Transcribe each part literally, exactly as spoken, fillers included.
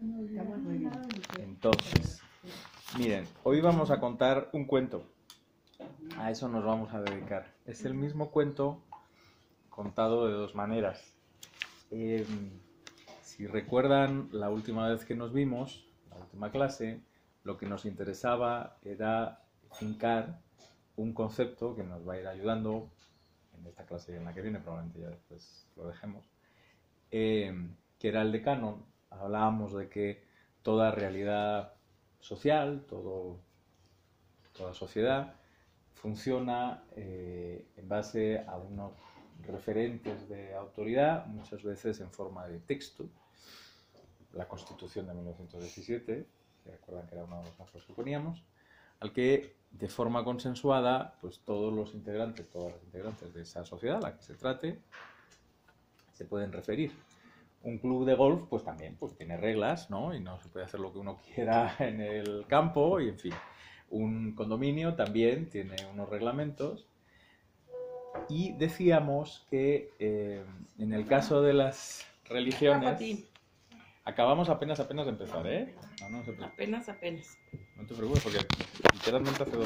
Entonces, miren, hoy vamos a contar un cuento. A eso nos vamos a dedicar. Es el mismo cuento contado de dos maneras. Eh, si recuerdan la última vez que nos vimos, la última clase, lo que nos interesaba era fincar un concepto que nos va a ir ayudando en esta clase y en la que viene, probablemente ya después lo dejemos, eh, que era el de canon. Hablábamos de que toda realidad social, todo, toda sociedad, funciona eh, en base a unos referentes de autoridad, muchas veces en forma de texto. La Constitución de mil novecientos diecisiete, que recuerdan que era uno de los ejemplos que poníamos, al que de forma consensuada, pues todos los integrantes, todas las integrantes de esa sociedad a la que se trate, se pueden referir. Un club de golf, pues también pues, tiene reglas, ¿no? Y no se puede hacer lo que uno quiera en el campo, y en fin. Un condominio también tiene unos reglamentos. Y decíamos que eh, en el caso de las religiones... Acabamos apenas, apenas de empezar, ¿eh? No, no se preocupe. Apenas, apenas. No te preocupes, porque literalmente hace dos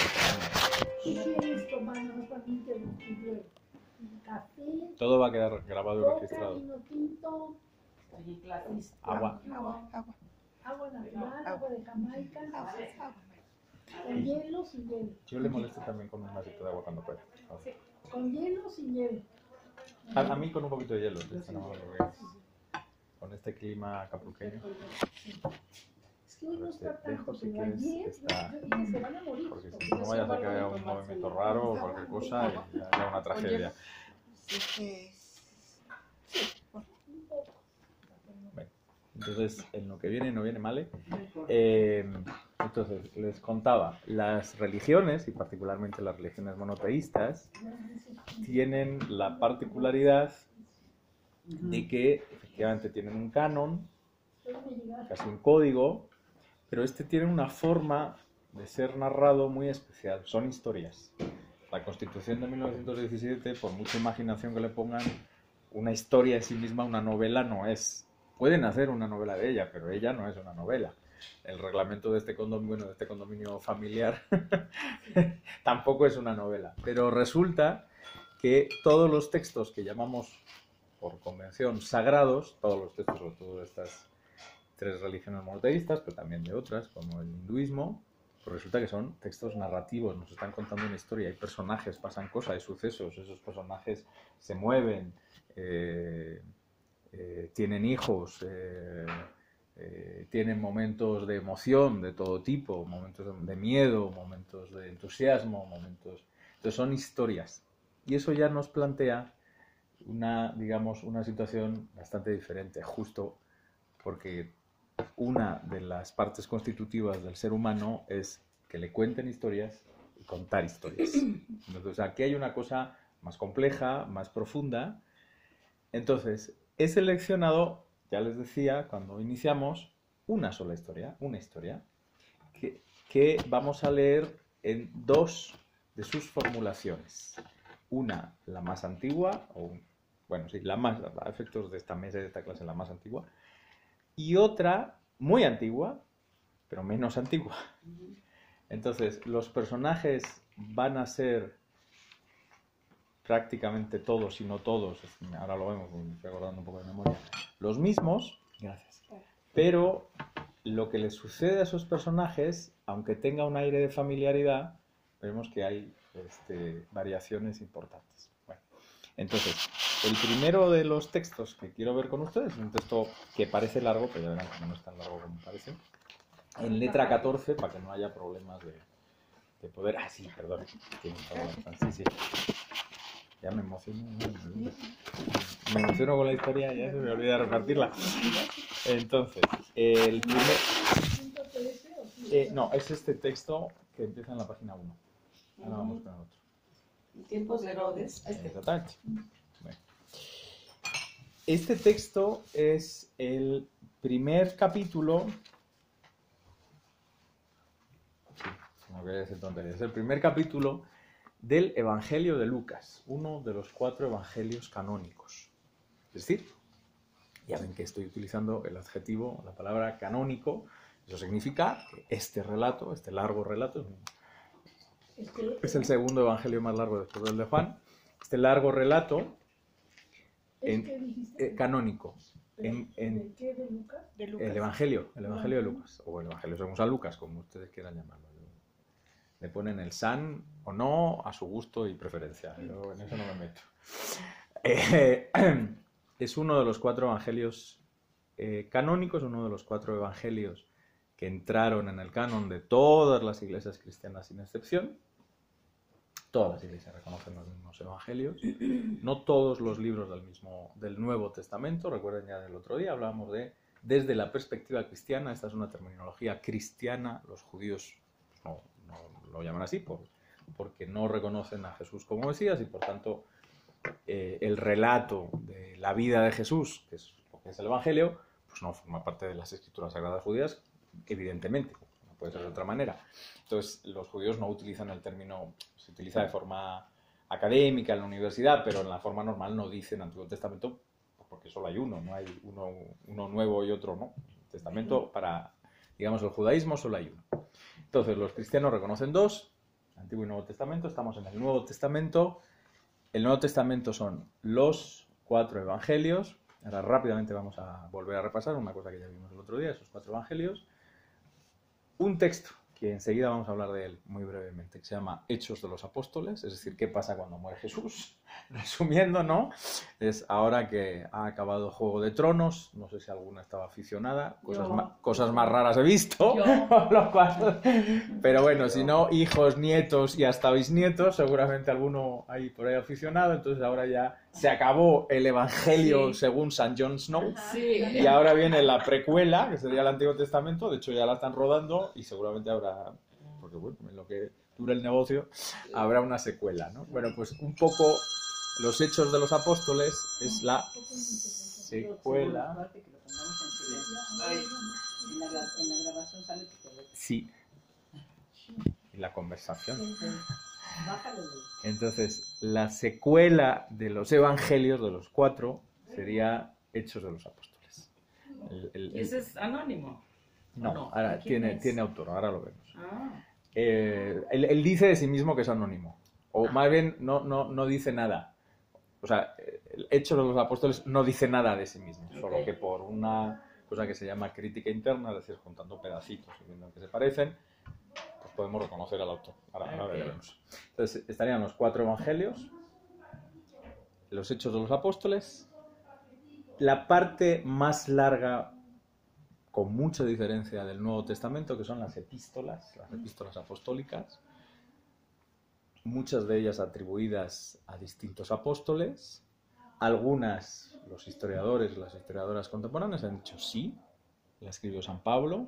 años. Todo va a quedar grabado y registrado. Agua. Agua, agua. Agua natural, agua de Jamaica, con hielo, sin hielo. Yo le molesto también con un vasito de agua cuando pueda. Con hielo, sin hielo. A, a mí con un poquito de hielo, sí, no, con este clima acapulqueño. Es que hoy no está Te dejo tanto, si pero quieres ayer esta, se van a morir. porque si no vaya a ser que haya un movimiento raro o cualquier cosa y haya una tragedia. Bueno, entonces en lo que viene no viene mal, ¿eh? Eh, entonces les contaba, las religiones, y particularmente las religiones monoteístas, tienen la particularidad de que efectivamente tienen un canon, casi un código, pero este tiene una forma de ser narrado muy especial. Son historias. La Constitución de mil novecientos diecisiete, por mucha imaginación que le pongan, una historia en sí misma, una novela no es. Pueden hacer una novela de ella, pero ella no es una novela. El reglamento de este condominio, bueno, de este condominio familiar tampoco es una novela. Pero resulta que todos los textos que llamamos por convención sagrados, todos los textos, sobre todo de estas tres religiones monoteístas, pero también de otras, como el hinduismo, pues resulta que son textos narrativos, nos están contando una historia, hay personajes, pasan cosas, hay sucesos, esos personajes se mueven, eh, eh, tienen hijos, eh, eh, tienen momentos de emoción de todo tipo, momentos de, de miedo, momentos de entusiasmo, momentos... Entonces son historias. Y eso ya nos plantea una, digamos, una situación bastante diferente, justo porque una de las partes constitutivas del ser humano es que le cuenten historias y contar historias. Entonces, aquí hay una cosa más compleja, más profunda. Entonces, he seleccionado, ya les decía, cuando iniciamos, una sola historia, una historia, que, que vamos a leer en dos de sus formulaciones. Una, la más antigua, o bueno, sí, la más, a efectos de esta mesa y de esta clase, la más antigua, y otra muy antigua, pero menos antigua. Entonces, los personajes van a ser prácticamente todos, si no todos, ahora lo vemos, me estoy acordando un poco de memoria, los mismos, gracias, pero lo que les sucede a esos personajes, aunque tenga un aire de familiaridad, vemos que hay este, variaciones importantes. Bueno, entonces, el primero de los textos que quiero ver con ustedes es un texto que parece largo, pero ya verán que no es tan largo como parece, en letra catorce, para que no haya problemas de, de poder... Ah, sí, perdón. Sí, sí. Ya me emociono. Me emociono con la historia, ya se me olvida repartirla. Entonces, el primer... Eh, no, es este texto que empieza en la página uno. Ahora vamos con el otro. En tiempos de Herodes. Exactamente. Bueno. Este texto es el primer capítulo... Sí, no voy a decir tonterías. Es el primer capítulo del Evangelio de Lucas, uno de los cuatro evangelios canónicos. Es decir, Ya ven que estoy utilizando el adjetivo, la palabra canónico. Eso significa que este relato, este largo relato, es el segundo evangelio más largo después del de Juan. Este largo relato en, eh, canónico. En, en, ¿De qué? ¿De Lucas? De Lucas. el evangelio, el evangelio de Lucas, o el evangelio según San Lucas, como ustedes quieran llamarlo. Le ponen el san o no a su gusto y preferencia. Yo en eso no me meto. Eh, es uno de los cuatro evangelios eh, canónicos, uno de los cuatro evangelios que entraron en el canon de todas las iglesias cristianas sin excepción. Todas las iglesias reconocen los mismos evangelios. No todos los libros del mismo del Nuevo Testamento. Recuerden, ya del otro día hablábamos de desde la perspectiva cristiana. Esta es una terminología cristiana. Los judíos no, no lo llaman así por, porque no reconocen a Jesús como Mesías y por tanto eh, el relato de la vida de Jesús, que es lo que es el evangelio, pues no forma parte de las escrituras sagradas judías, evidentemente. No puede ser de otra manera. Entonces, los judíos no utilizan el término, se utiliza de forma académica en la universidad, pero en la forma normal no dicen Antiguo Testamento, porque solo hay uno, no hay uno, uno nuevo y otro no. El Testamento, para, digamos, el judaísmo solo hay uno. Entonces, los cristianos reconocen dos, Antiguo y Nuevo Testamento, estamos en el Nuevo Testamento. El Nuevo Testamento son los cuatro evangelios. Ahora rápidamente vamos a volver a repasar una cosa que ya vimos el otro día, esos cuatro evangelios. Un texto, que enseguida vamos a hablar de él muy brevemente, que se llama Hechos de los Apóstoles, es decir, qué pasa cuando muere Jesús. Resumiendo, ¿no? Es ahora que ha acabado Juego de Tronos, no sé si alguna estaba aficionada, cosas, Yo. ma cosas más raras he visto, Yo. lo cual... pero bueno, si no, hijos, nietos y hasta bisnietos, seguramente alguno hay por ahí aficionado, entonces ahora ya se acabó el Evangelio Sí. según San Jon Snow. Sí. Y ahora viene la precuela, que sería el Antiguo Testamento. De hecho, ya la están rodando y seguramente habrá, porque bueno, en lo que dura el negocio, habrá una secuela, ¿no? Bueno, pues un poco los Hechos de los Apóstoles es la secuela. Ay, en la, gra- en la grabación sale tu teléfono. Sí. Y la conversación. Bájalo. Entonces, la secuela de los Evangelios, de los cuatro, sería Hechos de los Apóstoles. El- el- el- ¿Y ese es anónimo? No, no? ahora ¿Quién tiene, es? tiene autor, ahora lo vemos. Ah, Eh, él, él dice de sí mismo que es anónimo, o más bien no, no, no dice nada. O sea, el Hechos de los Apóstoles no dice nada de sí mismo, solo Ok. que por una cosa que se llama crítica interna, es decir, juntando pedacitos y viendo que se parecen, pues podemos reconocer al autor. Ahora, ahora Ok. veremos. Entonces, estarían los cuatro evangelios, los Hechos de los Apóstoles, la parte más larga, con mucha diferencia del Nuevo Testamento, que son las epístolas, las epístolas apostólicas, muchas de ellas atribuidas a distintos apóstoles. Algunas, los historiadores, las historiadoras contemporáneas han dicho sí, la escribió San Pablo.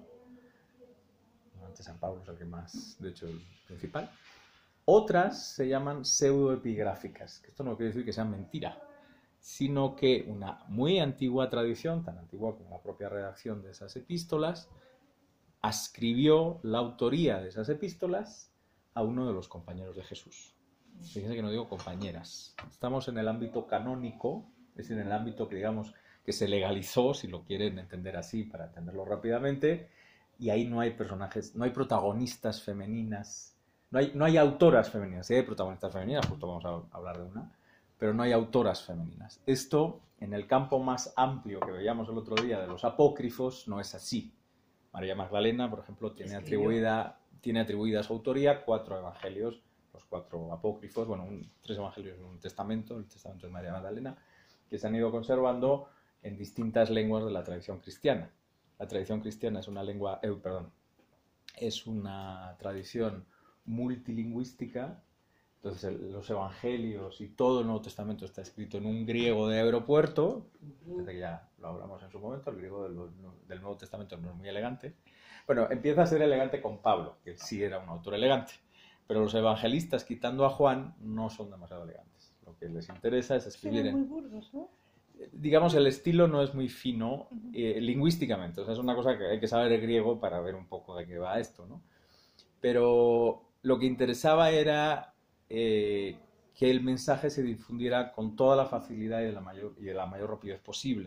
Antes San Pablo es el que más, de hecho, el principal. Otras se llaman pseudoepigráficas, que esto no quiere decir que sean mentira, sino que una muy antigua tradición, tan antigua como la propia redacción de esas epístolas, ascribió la autoría de esas epístolas a uno de los compañeros de Jesús. Fíjense que no digo compañeras. Estamos en el ámbito canónico, es decir, en el ámbito que digamos que se legalizó, si lo quieren entender así, para entenderlo rápidamente, y ahí no hay personajes, no hay protagonistas femeninas, no hay, no hay autoras femeninas. Sí hay protagonistas femeninas, justo vamos a hablar de una, pero no hay autoras femeninas. Esto, en el campo más amplio que veíamos el otro día de los apócrifos, no es así. María Magdalena, por ejemplo, tiene atribuida, tiene atribuida su autoría cuatro evangelios, los cuatro apócrifos, bueno, un, tres evangelios y un testamento, el testamento de María Magdalena, que se han ido conservando en distintas lenguas de la tradición cristiana. La tradición cristiana es una lengua, eh, perdón, es una tradición multilingüística. Entonces el, los evangelios y todo el Nuevo Testamento está escrito en un griego de aeropuerto, desde que ya lo hablamos en su momento, el griego del, del Nuevo Testamento no es muy elegante. Bueno, empieza a ser elegante con Pablo, que sí era un autor elegante, pero los evangelistas, quitando a Juan, no son demasiado elegantes. Lo que les interesa es escribir Eran muy en... burdos, ¿no? Digamos, el estilo no es muy fino eh, lingüísticamente, o sea, es una cosa que hay que saber el griego para ver un poco de qué va esto, ¿no? Pero lo que interesaba era eh, que el mensaje se difundiera con toda la facilidad y de la mayor, y de la mayor rapidez posible.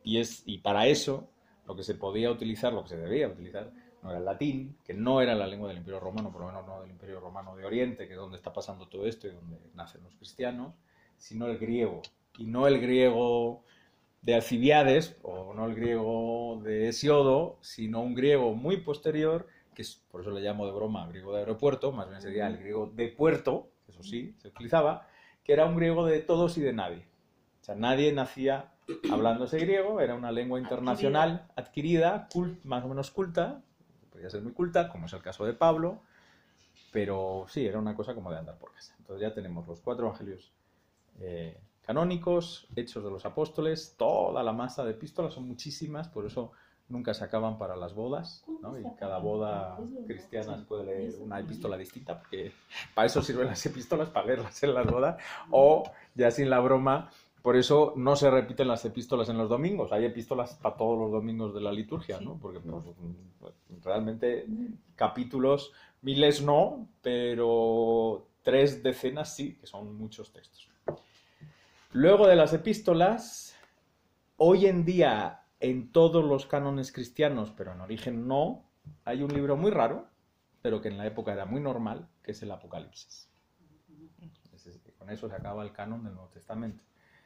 Y, es, y para eso lo que se podía utilizar, lo que se debía utilizar, no era el latín, que no era la lengua del Imperio Romano, por lo menos no del Imperio Romano de Oriente, que es donde está pasando todo esto y donde nacen los cristianos, sino el griego. Y no el griego de Alcibiades, o no el griego de Hesiodo, sino un griego muy posterior, que es, por eso le llamo de broma griego de aeropuerto, más bien sería el griego de puerto, eso sí, se utilizaba, que era un griego de todos y de nadie. O sea, nadie nacía hablando ese griego, era una lengua internacional adquirida, cult, más o menos culta, podía ser muy culta, como es el caso de Pablo, pero sí, era una cosa como de andar por casa. Entonces ya tenemos los cuatro evangelios eh, canónicos, Hechos de los Apóstoles, toda la masa de epístolas, son muchísimas, por eso nunca se acaban para las bodas, ¿no? Y cada boda cristiana se puede leer una epístola distinta, porque para eso sirven las epístolas, para leerlas en las bodas, o ya sin la broma, por eso no se repiten las epístolas en los domingos, hay epístolas para todos los domingos de la liturgia, ¿no? Porque pues, realmente capítulos, miles no, pero tres decenas sí, que son muchos textos. Luego de las epístolas, hoy en día en todos los cánones cristianos, pero en origen no, hay un libro muy raro, pero que en la época era muy normal, que es el Apocalipsis. Con eso se acaba el canon del Nuevo Testamento.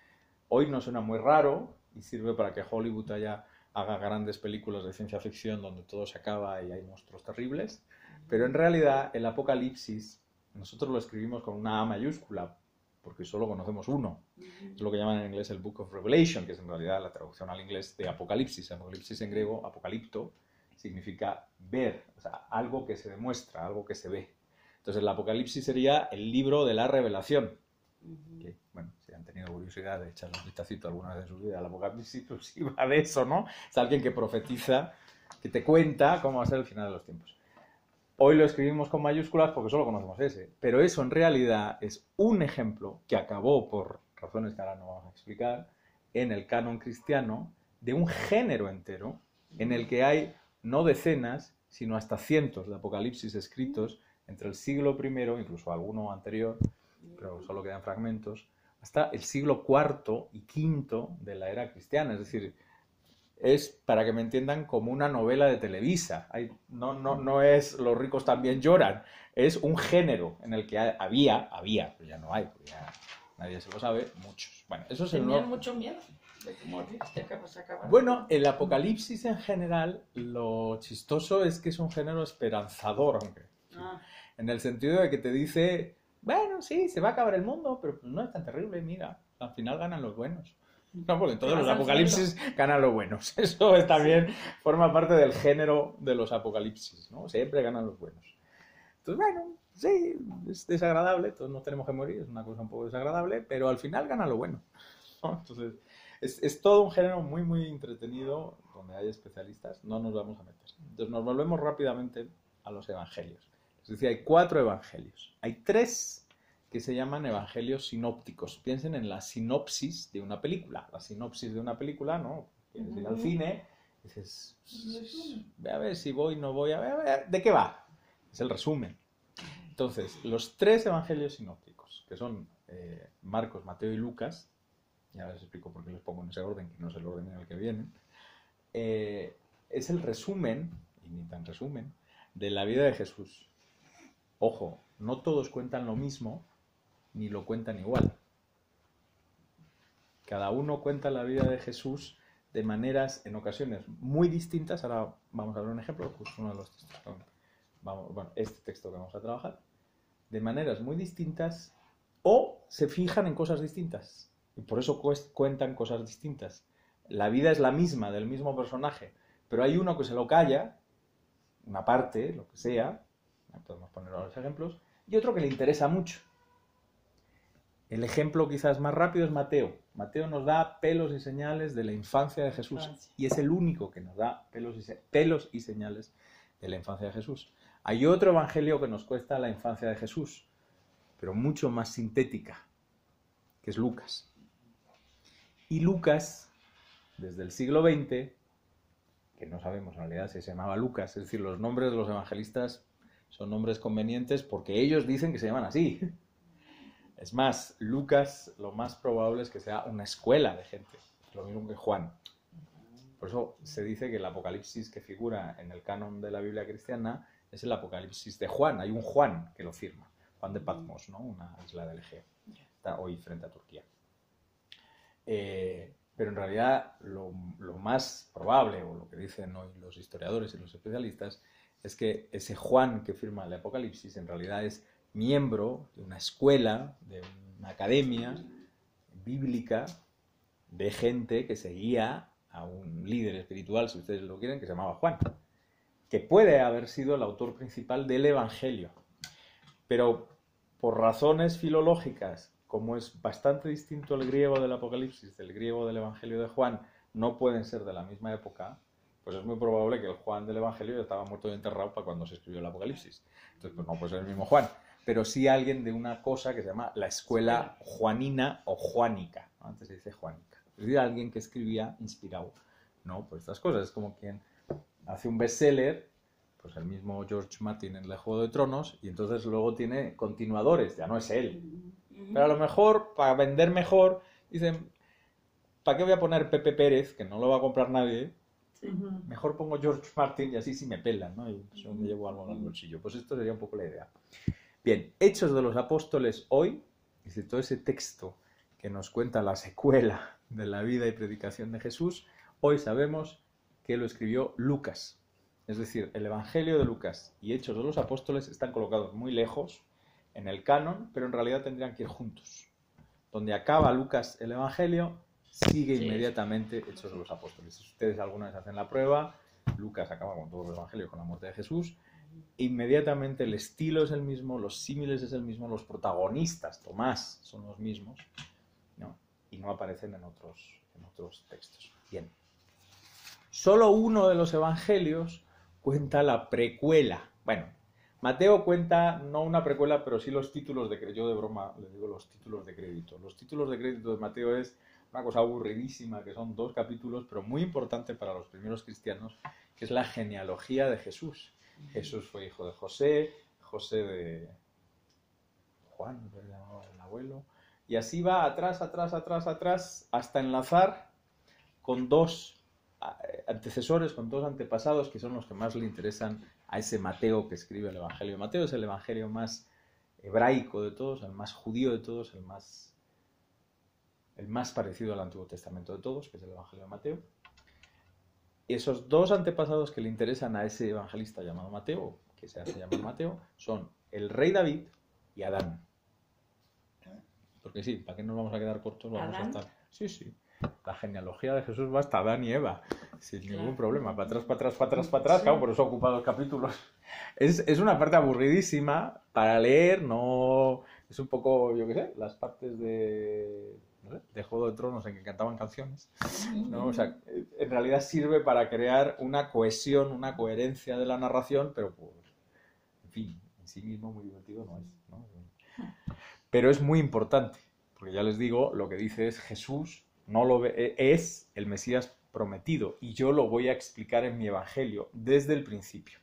Hoy no suena muy raro y sirve para que Hollywood haya, haga grandes películas de ciencia ficción donde todo se acaba y hay monstruos terribles, pero en realidad el Apocalipsis nosotros lo escribimos con una A mayúscula, porque solo conocemos uno. Es lo que llaman en inglés el Book of Revelation, que es en realidad la traducción al inglés de Apocalipsis. Apocalipsis en griego, apocalipto, significa ver, o sea, algo que se demuestra, algo que se ve. Entonces el Apocalipsis sería el libro de la revelación. Que, bueno, si han tenido curiosidad de echarle un vistacito alguna vez en su vida al Apocalipsis, pues sí va de eso, ¿no? Es alguien que profetiza, que te cuenta cómo va a ser el final de los tiempos. Hoy lo escribimos con mayúsculas porque solo conocemos ese, pero eso en realidad es un ejemplo que acabó, por razones que ahora no vamos a explicar, en el canon cristiano, de un género entero en el que hay no decenas, sino hasta cientos de apocalipsis escritos entre el siglo primero, incluso alguno anterior, pero solo quedan fragmentos, hasta el siglo cuarto y quinto de la era cristiana. Es decir, es, para que me entiendan, como una novela de Televisa. Hay, no, no, no es Los ricos también lloran. Es un género en el que había, había, pero ya no hay, porque ya nadie se lo sabe, muchos. Bueno, eso es el Tenían nuevo... mucho miedo de que morir, de que se acabara. Bueno, el Apocalipsis en general, lo chistoso es que es un género esperanzador, aunque Ah. en el sentido de que te dice, bueno, sí, se va a acabar el mundo, pero no es tan terrible, mira, al final ganan los buenos. No, porque en todos los apocalipsis ganan los buenos. Eso es también, forma parte del género de los apocalipsis, ¿no? Siempre ganan los buenos. Entonces, bueno, sí, es desagradable, todos nos tenemos que morir, es una cosa un poco desagradable, pero al final gana lo bueno, ¿no? Entonces, es, es todo un género muy, muy entretenido, donde hay especialistas, no nos vamos a meter. Entonces, nos volvemos rápidamente a los evangelios. Es decir, hay cuatro evangelios. Hay tres que se llaman evangelios sinópticos. Piensen en la sinopsis de una película. La sinopsis de una película, ¿no? Quieres ir al cine, dices, ve a ver si voy, no voy, a ver, a ver, ¿de qué va? Es el resumen. Entonces, los tres evangelios sinópticos, que son eh, Marcos, Mateo y Lucas, ya les explico por qué los pongo en ese orden, que no es el orden en el que vienen, eh, es el resumen, y ni tan resumen, de la vida de Jesús. Ojo, no todos cuentan lo mismo, ni lo cuentan igual. Cada uno cuenta la vida de Jesús de maneras, en ocasiones, muy distintas. Ahora vamos a ver un ejemplo, justo uno de los textos. Vamos, bueno, este texto que vamos a trabajar. De maneras muy distintas, o se fijan en cosas distintas. Y por eso cuentan cosas distintas. La vida es la misma, del mismo personaje, pero hay uno que se lo calla, una parte, lo que sea, podemos poner ahora los ejemplos, y otro que le interesa mucho. El ejemplo quizás más rápido es Mateo. Mateo nos da pelos y señales de la infancia de Jesús. Infancia. Y es el único que nos da pelos y, se pelos y señales de la infancia de Jesús. Hay otro evangelio que nos cuesta la infancia de Jesús, pero mucho más sintética, que es Lucas. Y Lucas, desde el siglo veinte, que no sabemos en realidad si se llamaba Lucas, es decir, los nombres de los evangelistas son nombres convenientes porque ellos dicen que se llaman así. Es más, Lucas lo más probable es que sea una escuela de gente, lo mismo que Juan. Por eso se dice que el Apocalipsis que figura en el canon de la Biblia cristiana es el Apocalipsis de Juan. Hay un Juan que lo firma, Juan de Patmos, ¿no? Una isla del Egeo. Está hoy frente a Turquía. Eh, pero en realidad lo, lo más probable, o lo que dicen hoy los historiadores y los especialistas, es que ese Juan que firma el Apocalipsis en realidad es miembro de una escuela, de una academia bíblica de gente que seguía a un líder espiritual, si ustedes lo quieren, que se llamaba Juan, que puede haber sido el autor principal del Evangelio. Pero por razones filológicas, como es bastante distinto el griego del Apocalipsis del griego del Evangelio de Juan, no pueden ser de la misma época, pues es muy probable que el Juan del Evangelio ya estaba muerto y enterrado para cuando se escribió el Apocalipsis. Entonces, pues no puede ser el mismo Juan, pero sí alguien de una cosa que se llama la escuela juanina o juánica, ¿no? Antes se dice juánica. Es decir, alguien que escribía inspirado, ¿no? Por estas cosas. Es como quien hace un bestseller, pues el mismo George Martin en el Juego de Tronos, y entonces luego tiene continuadores, ya no es él. Pero a lo mejor, para vender mejor, dicen, ¿para qué voy a poner Pepe Pérez, que no lo va a comprar nadie? Mejor pongo George Martin y así sí me pelan, ¿no? Y yo me llevo algo al bolsillo. Pues esto sería un poco la idea. Bien, Hechos de los Apóstoles hoy, es decir, todo ese texto que nos cuenta la secuela de la vida y predicación de Jesús, hoy sabemos que lo escribió Lucas. Es decir, el Evangelio de Lucas y Hechos de los Apóstoles están colocados muy lejos en el canon, pero en realidad tendrían que ir juntos. Donde acaba Lucas el Evangelio, sigue inmediatamente Hechos de los Apóstoles. Si ustedes alguna vez hacen la prueba, Lucas acaba con todo el Evangelio, con la muerte de Jesús. Inmediatamente el estilo es el mismo, los símiles es el mismo, los protagonistas, Tomás, son los mismos, ¿no? Y no aparecen en otros, en otros textos. Bien. Solo uno de los evangelios cuenta la precuela. Bueno, Mateo cuenta no una precuela, pero sí los títulos de crédito. Yo de broma les digo los títulos de crédito. Los títulos de crédito de Mateo es una cosa aburridísima, que son dos capítulos, pero muy importante para los primeros cristianos, que es la genealogía de Jesús. Jesús fue hijo de José, José de Juan, que le llamaba el abuelo, y así va atrás, atrás, atrás, atrás, hasta enlazar con dos antecesores, con dos antepasados, que son los que más le interesan a ese Mateo que escribe el Evangelio de Mateo. Es el Evangelio más hebraico de todos, el más judío de todos, el más, el más parecido al Antiguo Testamento de todos, que es el Evangelio de Mateo. Esos dos antepasados que le interesan a ese evangelista llamado Mateo, que se hace llamar Mateo, son el rey David y Adán. Porque sí, ¿para qué nos vamos a quedar cortos? Vamos ¿Adán? a estar... Sí, sí. La genealogía de Jesús va hasta Adán y Eva, sin Claro. ningún problema. Para atrás, para atrás, para atrás, para atrás. Claro, por eso ocupa dos capítulos. Es, es una parte aburridísima para leer, no... Es un poco, yo qué sé, las partes de... no sé, de Juego de Tronos en que cantaban canciones, ¿no? O sea, en realidad sirve para crear una cohesión, una coherencia de la narración, pero pues, en fin, en sí mismo muy divertido no es, ¿no? Pero es muy importante, porque ya les digo, lo que dice es Jesús no lo ve, es el Mesías prometido, y yo lo voy a explicar en mi Evangelio desde el principio.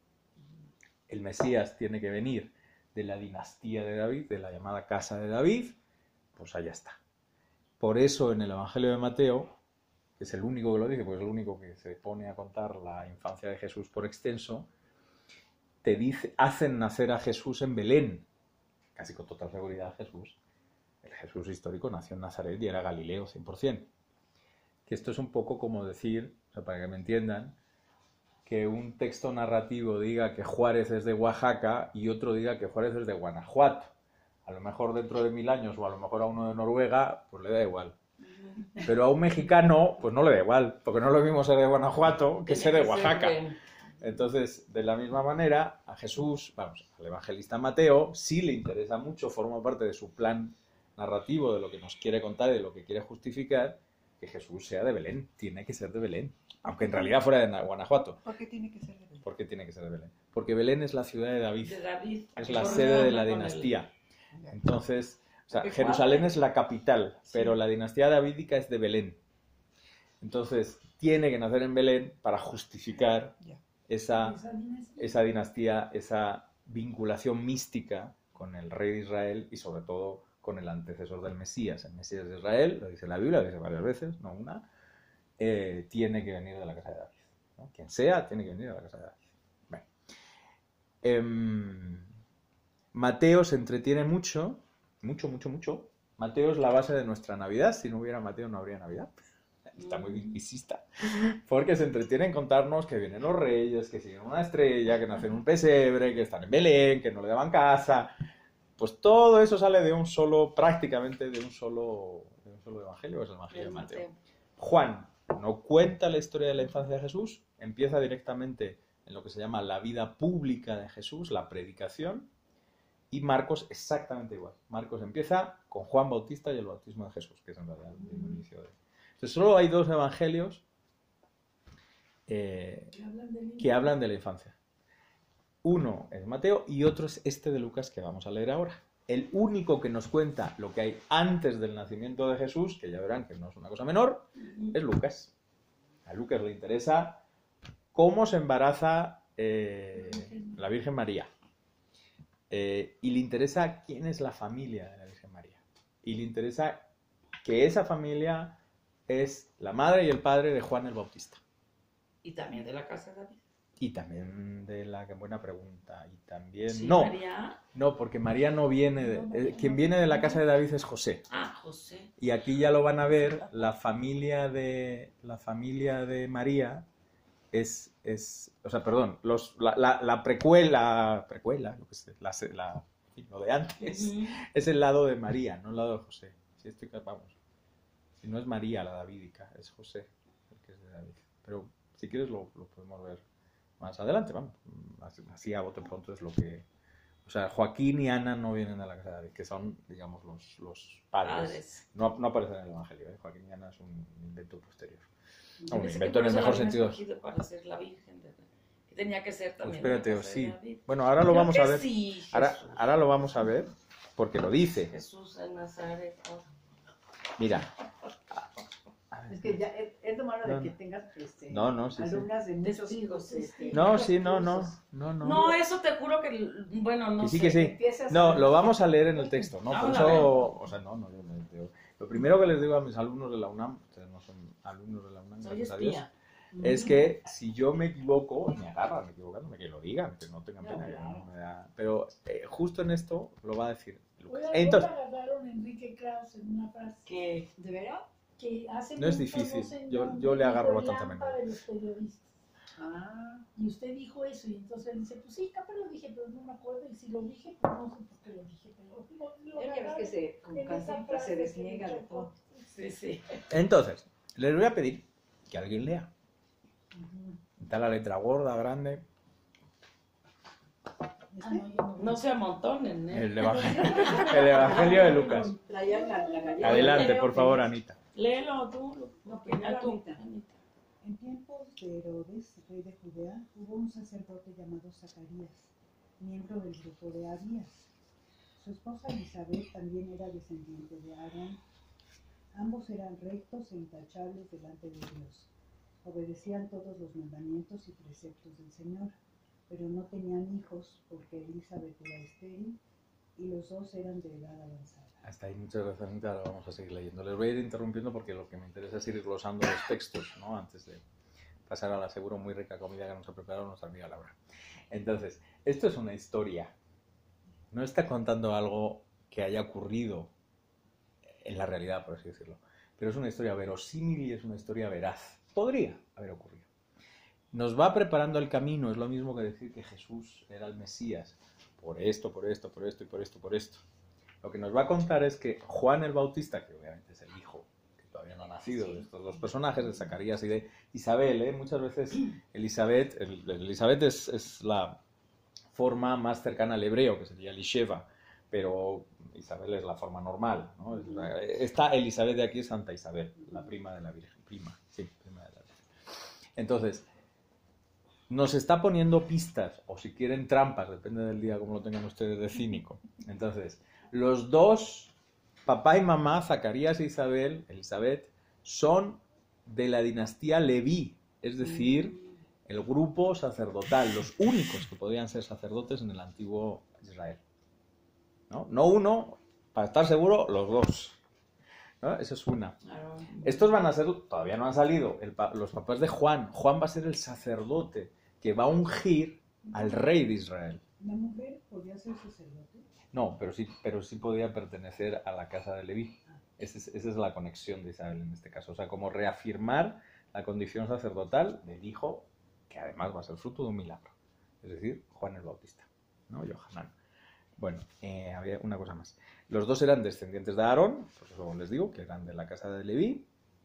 El Mesías tiene que venir de la dinastía de David, de la llamada casa de David, pues allá está. Por eso en el Evangelio de Mateo, que es el único que lo dice, pues es el único que se pone a contar la infancia de Jesús por extenso, te dice, hacen nacer a Jesús en Belén. Casi con total seguridad Jesús, el Jesús histórico, nació en Nazaret y era Galileo cien por ciento. Que esto es un poco como decir, o sea, para que me entiendan, que un texto narrativo diga que Juárez es de Oaxaca y otro diga que Juárez es de Guanajuato. A lo mejor dentro de mil años o a lo mejor a uno de Noruega, pues le da igual. Pero a un mexicano, pues no le da igual, porque no es lo mismo ser de Guanajuato que ser de Oaxaca. Entonces, de la misma manera, a Jesús, vamos, al evangelista Mateo, sí le interesa mucho, forma parte de su plan narrativo, de lo que nos quiere contar y de lo que quiere justificar, que Jesús sea de Belén, tiene que ser de Belén, aunque en realidad fuera de Guanajuato. ¿Por qué tiene que ser de Belén? ¿Por qué tiene que ser de Belén? Porque Belén es la ciudad de David, De David. es la Por sede de nada la con él. dinastía. Entonces, o sea, Qué Jerusalén fuerte. es la capital, Sí. pero la dinastía davídica es de Belén. Entonces, tiene que nacer en Belén para justificar Ya. esa, Esa dinastía. esa dinastía, esa vinculación mística con el rey de Israel y sobre todo con el antecesor del Mesías. El Mesías de Israel, lo dice la Biblia, lo dice varias veces, no una, eh, tiene que venir de la casa de David, ¿no? Quien sea, tiene que venir de la casa de David. Bueno. Eh, Mateo se entretiene mucho, mucho, mucho, mucho. Mateo es la base de nuestra Navidad. Si no hubiera Mateo, no habría Navidad. Está muy visista. Porque se entretiene en contarnos que vienen los reyes, que siguen una estrella, que nacen en un pesebre, que están en Belén, que no le daban casa. Pues todo eso sale de un solo, prácticamente de un solo, de un solo evangelio, que es el evangelio de Mateo. Juan no cuenta la historia de la infancia de Jesús, empieza directamente en lo que se llama la vida pública de Jesús, la predicación. Y Marcos exactamente igual. Marcos empieza con Juan Bautista y el bautismo de Jesús, que es en realidad el mismo inicio de... Entonces solo hay dos evangelios eh, que hablan de la infancia. Uno es Mateo y otro es este de Lucas que vamos a leer ahora. El único que nos cuenta lo que hay antes del nacimiento de Jesús, que ya verán que no es una cosa menor, es Lucas. A Lucas le interesa cómo se embaraza eh, la Virgen María. Eh, y le interesa quién es la familia de la Virgen María. Y le interesa que esa familia es la madre y el padre de Juan el Bautista. Y también de la casa de David. Y también de la... Qué buena pregunta. Y también... Sí, no, María. no, porque María no viene... De, eh, quien viene de la casa de David es José. Ah, José. Y aquí ya lo van a ver, la familia de, la familia de María es... es o sea, perdón, los, la, la, la precuela, precuela, lo que sé, la, la, lo de antes, uh-huh. Es el lado de María, no el lado de José. Si estoy, vamos, si no es María la davídica, es José el que es de David. Pero si quieres lo, lo podemos ver más adelante, vamos. Así, así a bote pronto es lo que... O sea, Joaquín y Ana no vienen de la casa de David, que son, digamos, los, los padres. padres. No, no aparecen en el Evangelio, ¿eh? Joaquín y Ana es un invento posterior. No, un invento en el mejor sentido. Para ser la Virgen de... que tenía que ser también. Pues espérate, sí. Bueno, ahora lo Creo vamos a ver. Sí, ahora, ahora lo vamos a ver porque lo dice. Jesús en Nazaret. Oh. Mira. Es que ya es, es lo malo de no, que tengas este, no, no, sí, alumnas sí. de muchos hijos. Este, no, sí, no, no, no, no. No, eso te juro que, bueno, no que sí, sé. Que sí, No, lo vamos a leer en el texto, ¿no? Por eso, o sea, no, no, yo, yo, lo primero que les digo a mis alumnos de la UNAM, ustedes no son alumnos de la UNAM, gracias a Dios, es que si yo me equivoco, me agarran equivocándome, que lo digan, que no tengan pena. No, no me da... Pero eh, justo en esto lo va a decir Lucas. Hoy Entonces, agarraron a Enrique Krauss en una frase. ¿Qué? ¿De veras? Que hace no es difícil, yo, yo le agarro bastante menos. De los periodistas. Ah, y usted dijo eso, y entonces él dice, pues sí, capaz lo dije, pero no me acuerdo, y si lo dije, pues no sé por qué lo dije, pero lo, lo ya ves que se, como Cantinflas se desniega de todo. Sí, sí. Entonces, les voy a pedir que alguien lea. Uh-huh. Está la letra gorda, grande. Ah, no, no, no se amontonen, ¿eh? El evangelio, el evangelio de Lucas. La, la, la Adelante, por favor, Anita. Léelo tú. No, primero tú. Anita. Anita. En tiempos de Herodes, rey de Judea, hubo un sacerdote llamado Zacarías, miembro del grupo de Abías. Su esposa Elizabeth también era descendiente de Aarón. Ambos eran rectos e intachables delante de Dios. Obedecían todos los mandamientos y preceptos del Señor, pero no tenían hijos porque Elizabeth era estéril y los dos eran de edad avanzada. Hasta ahí, muchas gracias, Anita. Ahora vamos a seguir leyendo. Les voy a ir interrumpiendo porque lo que me interesa es ir glosando los textos, ¿no? Antes de pasar a la seguro muy rica comida que nos ha preparado nuestra amiga Laura. Entonces, esto es una historia. No está contando algo que haya ocurrido en la realidad, por así decirlo. Pero es una historia verosímil y es una historia veraz. Podría haber ocurrido. Nos va preparando el camino. Es lo mismo que decir que Jesús era el Mesías. Por esto, por esto, por esto y por esto, por esto. Lo que nos va a contar es que Juan el Bautista, que obviamente es el hijo, que todavía no ha nacido, de estos dos personajes, de Zacarías y de Isabel, ¿eh? Muchas veces Elizabeth, el, Elizabeth es, es la forma más cercana al hebreo, que sería Elisheva, pero Isabel es la forma normal, ¿no? Esta Elizabeth de aquí es Santa Isabel, la prima de la Virgen, prima, sí, prima de la Virgen. Entonces, nos está poniendo pistas, o si quieren trampas, depende del día como lo tengan ustedes de cínico. Entonces, los dos, papá y mamá, Zacarías e Isabel, Elizabeth, son de la dinastía Leví, es decir, el grupo sacerdotal, los únicos que podían ser sacerdotes en el antiguo Israel. ¿No? No uno, para estar seguro, los dos. ¿no? Esa es una. Claro. Estos van a ser, todavía no han salido, el pa- los papás de Juan. Juan va a ser el sacerdote que va a ungir al rey de Israel. ¿La mujer podía ser sacerdote? No, pero sí, pero sí podía pertenecer a la casa de Leví. Esa es, esa es la conexión de Isabel en este caso. O sea, como reafirmar la condición sacerdotal del hijo, que además va a ser fruto de un milagro. Es decir, Juan el Bautista, ¿no? Yohanan. Bueno, eh, había una cosa más. Los dos eran descendientes de Aarón, pues eso les digo, que eran de la casa de Leví.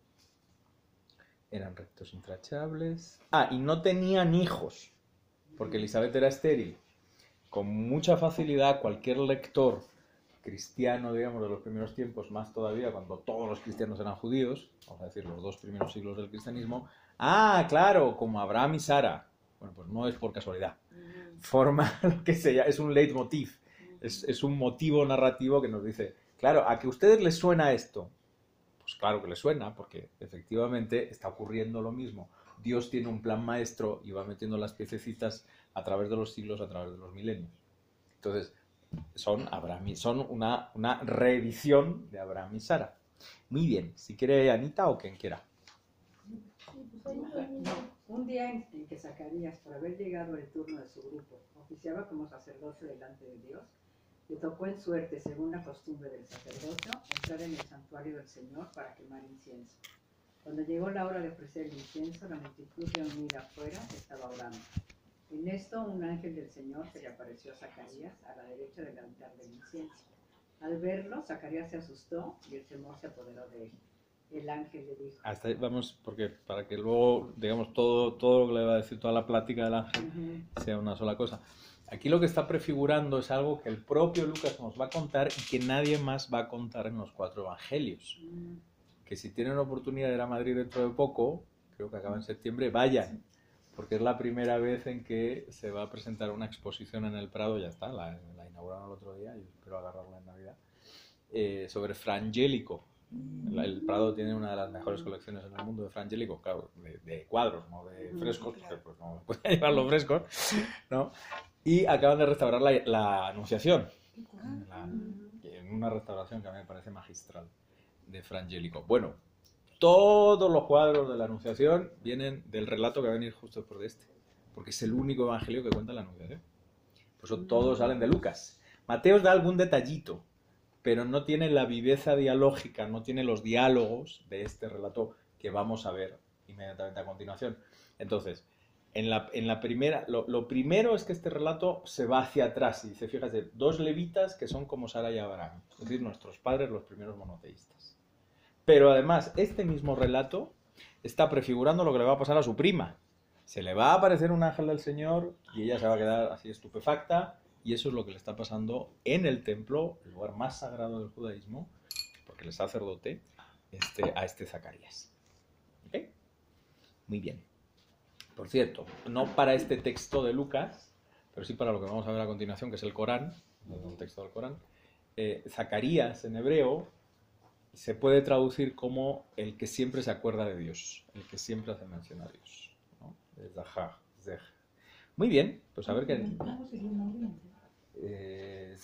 Eran rectos intrachables. Ah, y no tenían hijos, porque Elizabeth era estéril. Con mucha facilidad, cualquier lector cristiano, digamos, de los primeros tiempos, más todavía cuando todos los cristianos eran judíos, vamos a decir, los dos primeros siglos del cristianismo, ah, claro, como Abraham y Sara. Bueno, pues no es por casualidad. Forma lo que se llama, es un leitmotiv, es, es un motivo narrativo que nos dice, claro, ¿a que a ustedes les suena esto? Pues claro que les suena, porque efectivamente está ocurriendo lo mismo. Dios tiene un plan maestro y va metiendo las piececitas a través de los siglos, a través de los milenios. Entonces, son, Abraham y, son una, una reedición de Abraham y Sara. Muy bien, si quiere Anita o quien quiera. Un día en, en que Zacarías, por haber llegado el turno de su grupo, oficiaba como sacerdote delante de Dios, le tocó en suerte, según la costumbre del sacerdocio, entrar en el santuario del Señor para quemar incienso. Cuando llegó la hora de ofrecer el incienso, la multitud reunida afuera estaba orando. En esto, un ángel del Señor se le apareció a Zacarías a la derecha del altar del incienso. Al verlo, Zacarías se asustó y el temor se apoderó de él. El ángel le dijo... Hasta ahí vamos, porque para que luego, digamos, todo, todo lo que le va a decir, toda la plática del ángel, Uh-huh. sea una sola cosa. Aquí lo que está prefigurando es algo que el propio Lucas nos va a contar y que nadie más va a contar en los cuatro evangelios. Uh-huh. Que si tienen oportunidad de ir a Madrid dentro de poco, creo que acaba en septiembre, vayan. Porque es la primera vez en que se va a presentar una exposición en el Prado, ya está, la, la inauguraron el otro día y espero agarrarla en Navidad, eh, sobre Fra Angelico. El, el Prado tiene una de las mejores colecciones en el mundo de Fra Angelico, claro, de, de cuadros, no de frescos, porque pues no pueden llevar los frescos, ¿no? Y acaban de restaurar la, la Anunciación, la, en una restauración que a mí me parece magistral, de Fra Angelico. Bueno, todos los cuadros de la Anunciación vienen del relato que va a venir justo después de este, porque es el único evangelio que cuenta la Anunciación. Por eso todos salen de Lucas. Mateo da algún detallito, pero no tiene la viveza dialógica, no tiene los diálogos de este relato que vamos a ver inmediatamente a continuación. Entonces, en la, en la primera, lo, lo primero es que este relato se va hacia atrás y dice, fíjate, dos levitas que son como Sara y Abraham, es decir, nuestros padres, los primeros monoteístas. Pero además, este mismo relato está prefigurando lo que le va a pasar a su prima. Se le va a aparecer un ángel del Señor y ella se va a quedar así estupefacta. Y eso es lo que le está pasando en el templo, el lugar más sagrado del judaísmo, porque el sacerdote, este, a este Zacarías. ¿Ok? Muy bien. Por cierto, no para este texto de Lucas, pero sí para lo que vamos a ver a continuación, que es el Corán, un texto del Corán. Eh, Zacarías en hebreo se puede traducir como el que siempre se acuerda de Dios, el que siempre hace mención a Dios, ¿no? Zahar, Zeh. Muy bien, pues a ver qué... ¿Cómo sería el nombre? Eh,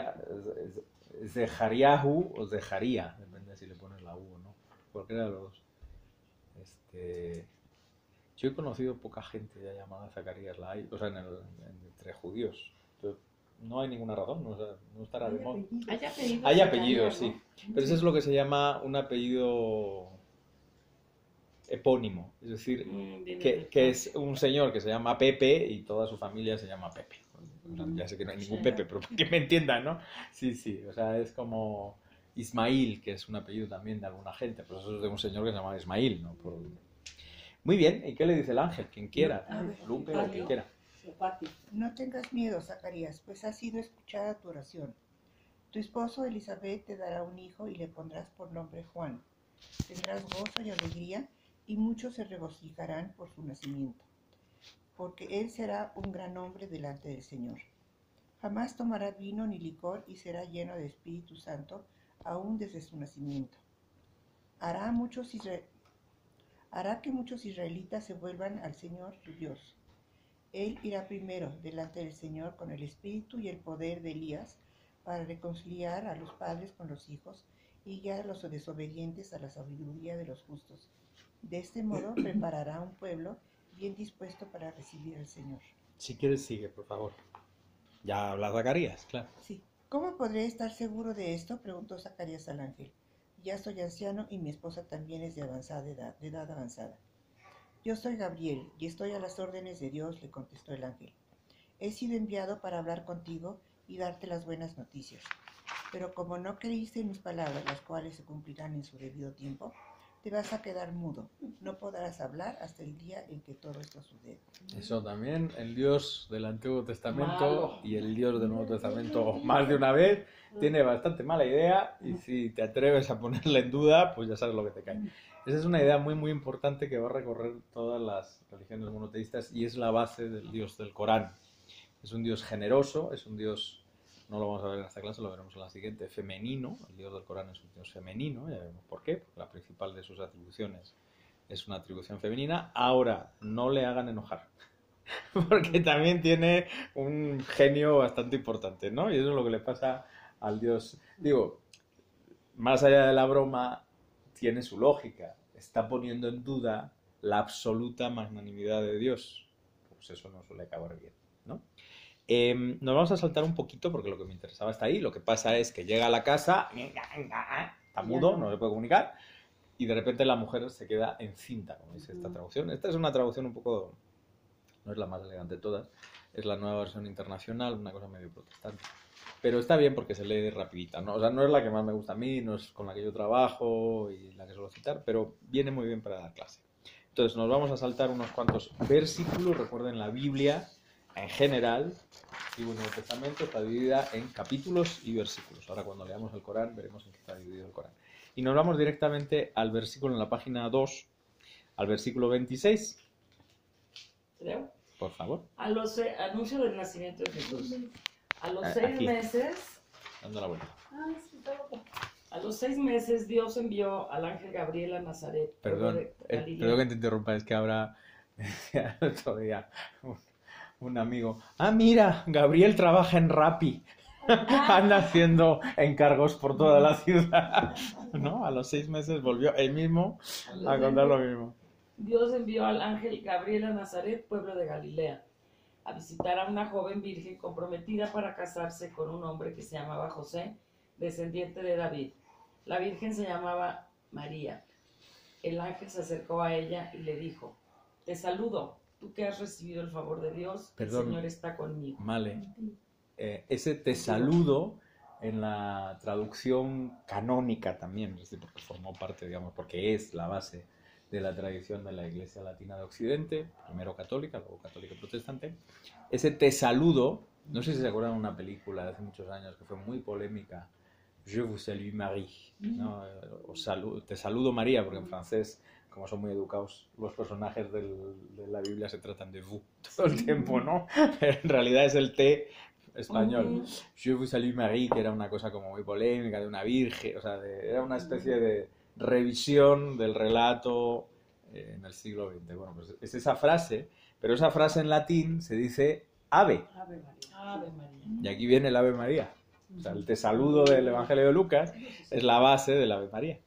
Zehariahu o Zeharía, depende si le pones la U o no, cualquiera de los dos. Este, yo he conocido poca gente ya llamada Zacarías, la hay, o sea, en el, en, entre judíos. Entonces, no hay ninguna razón, no, no estará de moda. Hay apellidos. Hay apellidos, Zacarías, sí, pero eso es lo que se llama un apellido epónimo, es decir, ¿no? Mm, viene que, de- que es un señor que se llama Pepe y toda su familia se llama Pepe. O sea, ya sé que no hay ningún Sí. Pepe, pero que me entiendan, ¿no? Sí, sí, o sea, es como Ismail, que es un apellido también de alguna gente, pues eso es de un señor que se llama Ismail, ¿no? Por... Muy bien, ¿y qué le dice el ángel? Quien quiera, A ver, Lupe o quien quiera. Pati. No tengas miedo, Zacarías, pues ha sido escuchada tu oración. Tu esposo Elizabeth te dará un hijo y le pondrás por nombre Juan. Tendrás gozo y alegría y muchos se regocijarán por su nacimiento, porque él será un gran hombre delante del Señor. Jamás tomará vino ni licor y será lleno de Espíritu Santo aún desde su nacimiento. Hará, muchos isra... Hará que muchos israelitas se vuelvan al Señor su Dios. Él irá primero delante del Señor con el espíritu y el poder de Elías para reconciliar a los padres con los hijos y guiar a los desobedientes a la sabiduría de los justos. De este modo preparará un pueblo bien dispuesto para recibir al Señor. Si quieres, sigue, por favor. Ya habla Zacarías, claro. Sí. ¿Cómo podré estar seguro de esto?, preguntó Zacarías al ángel. Ya soy anciano y mi esposa también es de avanzada edad, de edad avanzada. Yo soy Gabriel y estoy a las órdenes de Dios, le contestó el ángel. He sido enviado para hablar contigo y darte las buenas noticias. Pero como no creíste en mis palabras, las cuales se cumplirán en su debido tiempo, te vas a quedar mudo. No podrás hablar hasta el día en que todo esto suceda. Eso también, el Dios del Antiguo Testamento Malo. y el Dios del Nuevo Testamento más de una vez tiene bastante mala idea, y si te atreves a ponerla en duda, pues ya sabes lo que te cae. Esa es una idea muy muy importante que va a recorrer todas las religiones monoteístas y es la base del Dios del Corán. Es un Dios generoso, es un Dios, no lo vamos a ver en esta clase, lo veremos en la siguiente, femenino. El Dios del Corán es un Dios femenino, ya veremos por qué, porque la principal de sus atribuciones es una atribución femenina. Ahora, no le hagan enojar, porque también tiene un genio bastante importante, ¿no? Y eso es lo que le pasa al Dios. Digo, más allá de la broma, tiene su lógica. Está poniendo en duda la absoluta magnanimidad de Dios. Pues eso no suele acabar bien, ¿no? Eh, nos vamos a saltar un poquito porque lo que me interesaba está ahí. Lo que pasa es que llega a la casa, está mudo, no se puede comunicar, y de repente la mujer se queda encinta, como dice esta traducción. Esta es una traducción un poco, no es la más elegante de todas, es la nueva versión internacional, una cosa medio protestante. Pero está bien porque se lee rapidita, ¿no? O sea, no es la que más me gusta a mí, no es con la que yo trabajo y la que suelo citar, pero viene muy bien para dar clase. Entonces nos vamos a saltar unos cuantos versículos. Recuerden, la Biblia en general, el Nuevo Testamento, está dividida en capítulos y versículos. Ahora cuando leamos el Corán veremos en qué está dividido el Corán. Y nos vamos directamente al versículo en la página dos, al versículo veintiséis. Creo. Por favor. A los se- anuncio del nacimiento de Jesús. A los A- seis aquí. meses, Dando la vuelta. Ah, sí, está loco. a los seis meses Dios envió al ángel Gabriel a Nazaret, pueblo Perdón, de eh, Galilea. perdón que te interrumpa, es que habrá decía el otro día un, un amigo, ah mira, Gabriel trabaja en Rappi, anda haciendo encargos por toda la ciudad, ¿no? A los seis meses volvió él mismo a contar lo mismo. Dios envió al ángel Gabriel a Nazaret, pueblo de Galilea, a visitar a una joven virgen comprometida para casarse con un hombre que se llamaba José, descendiente de David. La virgen se llamaba María. El ángel se acercó a ella y le dijo, te saludo, tú que has recibido el favor de Dios, Perdón. el Señor está conmigo. Vale, eh, ese te saludo en la traducción canónica también, es decir, porque formó parte, digamos, porque es la base de la tradición de la Iglesia Latina de Occidente, primero católica, luego católica y protestante. Ese te saludo, no sé si se acuerdan de una película de hace muchos años que fue muy polémica, Je vous salue Marie, ¿no? Os saludo, te saludo María, porque en francés, como son muy educados, los personajes del, de la Biblia se tratan de vous todo el tiempo, ¿no? Pero en realidad es el te español. Je vous salue Marie, que era una cosa como muy polémica, de una virgen, o sea, de, era una especie de revisión del relato eh, en el siglo veinte. Bueno, pues es esa frase, pero esa frase en latín se dice ave, Ave María. Ave María. y aquí viene el Ave María. O sea, el te saludo del Evangelio de Lucas es la base del Ave María.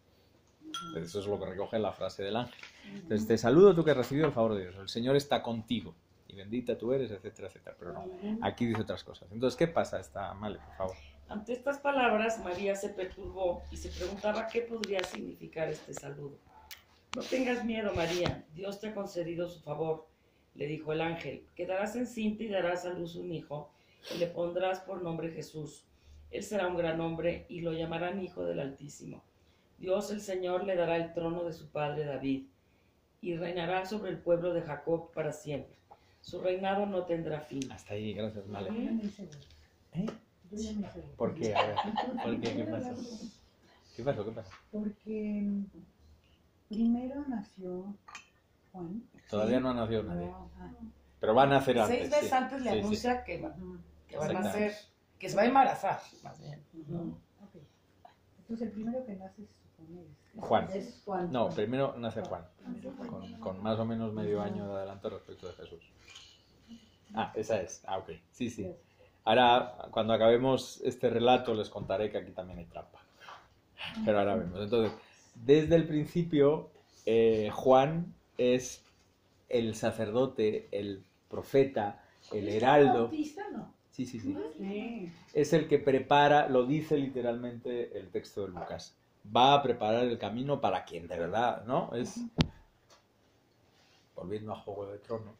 Eso es lo que recoge la frase del ángel. Entonces, te saludo tú que has recibido el favor de Dios. El Señor está contigo. Y bendita tú eres, etcétera, etcétera. Pero no, aquí dice otras cosas. Entonces, ¿qué pasa? Está mal, por favor. Ante estas palabras, María se perturbó y se preguntaba qué podría significar este saludo. No tengas miedo, María, Dios te ha concedido su favor, le dijo el ángel. Quedarás encinta y darás a luz un hijo, y le pondrás por nombre Jesús. Él será un gran hombre y lo llamarán Hijo del Altísimo. Dios el Señor le dará el trono de su padre David, y reinará sobre el pueblo de Jacob para siempre. Su reinado no tendrá fin. Hasta ahí, gracias, Male. Yo ya me hice güey. ¿Eh? Yo ya me hice güey. ¿Por qué? A ver, ¿por qué? ¿Qué pasó? ¿Qué pasó? ¿Qué pasó? Porque mm, primero nació Juan. Todavía no ha nacido nadie. Ah, Pero va a nacer antes. Seis meses sí. antes le Sí, sí. anuncia que, va, ujú, que va a nacer, Exactamente. que se va a embarazar, más bien. ujú, ok. Entonces el primero que nace se supone es Juan. Es Juan. No, primero nace Juan, Primero Juan. con, con más o menos medio año de adelanto respecto de Jesús. Ah, esa es. Ah, ok. Sí, sí. Ahora, cuando acabemos este relato, les contaré que aquí también hay trampa. pero ahora vemos. Entonces, desde el principio, eh, Juan es el sacerdote, el profeta, el heraldo. Bautista, no. Sí, sí, sí. Sí. Es el que prepara, lo dice literalmente el texto de Lucas. Va a preparar el camino para quien de verdad, ¿no? Es, volviendo a Juego de Tronos,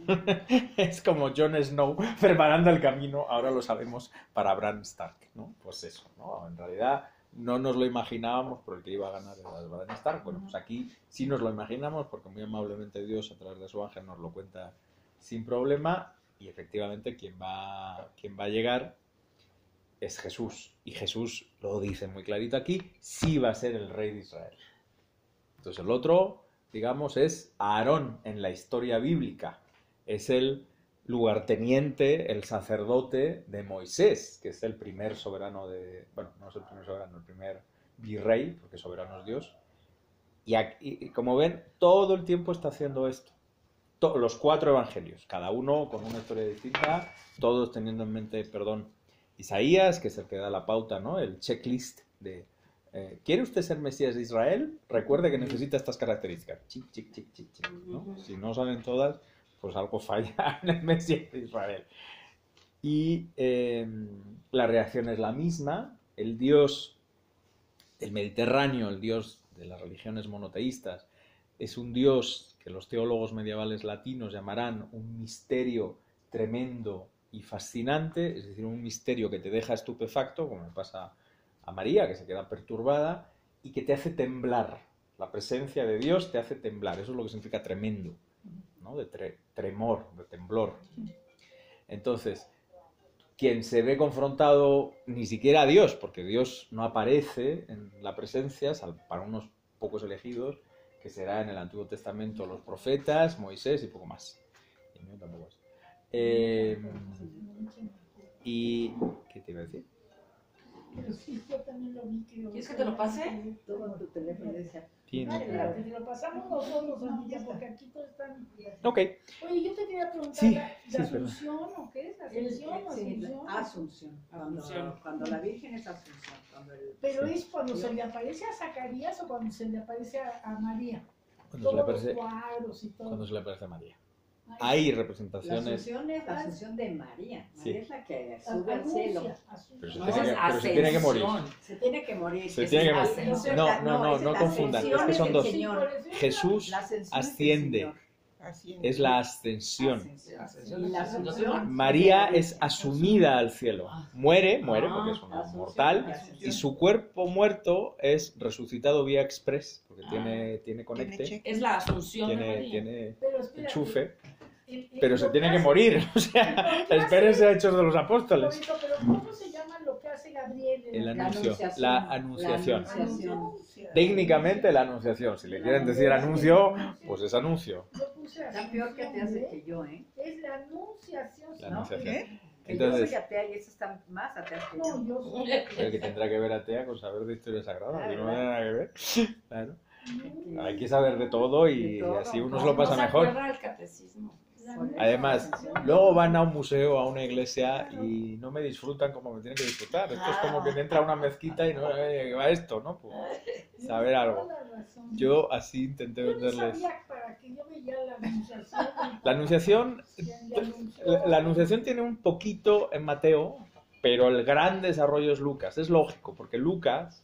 es como Jon Snow preparando el camino, ahora lo sabemos, para Bran Stark, ¿no? Pues eso, ¿no? En realidad no nos lo imaginábamos por el que iba a ganar el Bran Stark. Bueno, pues aquí sí nos lo imaginamos porque muy amablemente Dios a través de su ángel nos lo cuenta sin problema y efectivamente quien va, quien va a llegar es Jesús. Y Jesús lo dice muy clarito aquí, sí va a ser el rey de Israel. Entonces el otro, digamos, es Aarón en la historia bíblica. Es el lugarteniente, el sacerdote de Moisés, que es el primer soberano de... Bueno, no es el primer soberano, el primer virrey, porque soberano es Dios. Y, aquí, y como ven, todo el tiempo está haciendo esto. To- los cuatro evangelios, cada uno con una historia distinta, todos teniendo en mente, perdón, Isaías, que es el que da la pauta, ¿no? El checklist de... Eh, ¿Quiere usted ser Mesías de Israel? Recuerde que necesita estas características. Chic, chic, chic, chic, chic, ¿no? Si no salen todas, pues algo falla en el Mesías de Israel. Y eh, la reacción es la misma. El Dios del Mediterráneo, el Dios de las religiones monoteístas, es un Dios que los teólogos medievales latinos llamarán un misterio tremendo y fascinante, es decir, un misterio que te deja estupefacto, como le pasa a María, que se queda perturbada, y que te hace temblar. La presencia de Dios te hace temblar. Eso es lo que significa tremendo, ¿no? De tre- tremor, de temblor. Entonces, quien se ve confrontado, ni siquiera a Dios, porque Dios no aparece en la presencia, salvo para unos pocos elegidos, que será en el Antiguo Testamento los profetas, Moisés y poco más. Y no, tampoco es. Eh, y... ¿Qué te iba a decir? Pero sí, yo también lo vi. Que ¿Quieres que te lo pase? Todo tu teléfono decía. Sí, no. Ay, espérate, si lo pasamos nosotros, amiga, porque aquí todo está... Ok. Oye, yo te quería preguntar, Sí, ¿la, sí, la perdón. Asunción o qué es? El- ¿Asunción o sí, Asunción? Asunción. Cuando, Asunción. cuando la Virgen es Asunción. Cuando el, Pero Sí. es cuando se le aparece a Zacarías o cuando se le aparece a, a María. Cuando se le Todos los aparece, cuadros y todo. cuando se le aparece a María. Ay, Hay la representaciones... Asunción es la Asunción de María. María Sí. es la que a- sube al cielo. anuncia, Asunción. Pero se No, tiene que, es pero se tiene que morir. Se tiene que morir. Se Esa tiene es que la morir. ascensión. No, no, no, esa no la confundan, ascensión es que son del dos. Señor. Jesús La ascensión es del asciende, Señor. Así es la ascensión. Ascensión. Y la Asunción. María es asumida al cielo. Muere, muere porque es una Asunción y mortal. ascensión. Y su cuerpo muerto es resucitado vía express, porque Ah. tiene, tiene conecte, cheque. Es la Asunción de tiene, María. tiene Pero espérate, enchufe, el- el- pero lo se tiene que hace- morir. O sea, lo que hace- espérense a Hechos de los Por Apóstoles. eso, pero ¿cómo se llama lo que hace Gabriel? en El la- anuncio, anunciación. la La anunciación. anunciación. Técnicamente la anunciación. Si le quieren decir anuncio, pues es anuncio. Yo puse Está peor que te hace Asunción, que yo, ¿eh? Es la anunciación. La ¿no? anunciación. ¿Eh? Que yo Entonces, soy atea y eso está más atea que yo. No, yo soy. el que tendrá que ver atea con saber de historia sagrada, Ah, que no ¿verdad? tiene nada que ver. Claro. No, Hay que saber de todo y De todo. así uno se No, lo pasa no se mejor. acuerda del catecismo. la Por- anunciación. Además, luego van a un museo, a una iglesia y no me disfrutan como me tienen que disfrutar. Esto es como que entra a una mezquita y no eh, va esto, ¿no? Pues, saber algo. Toda la razón. yo así intenté Yo no venderles. sabía para que yo veía la anunciación. La anunciación, la, la anunciación tiene un poquito en Mateo, pero el gran desarrollo es Lucas. Es lógico, porque Lucas,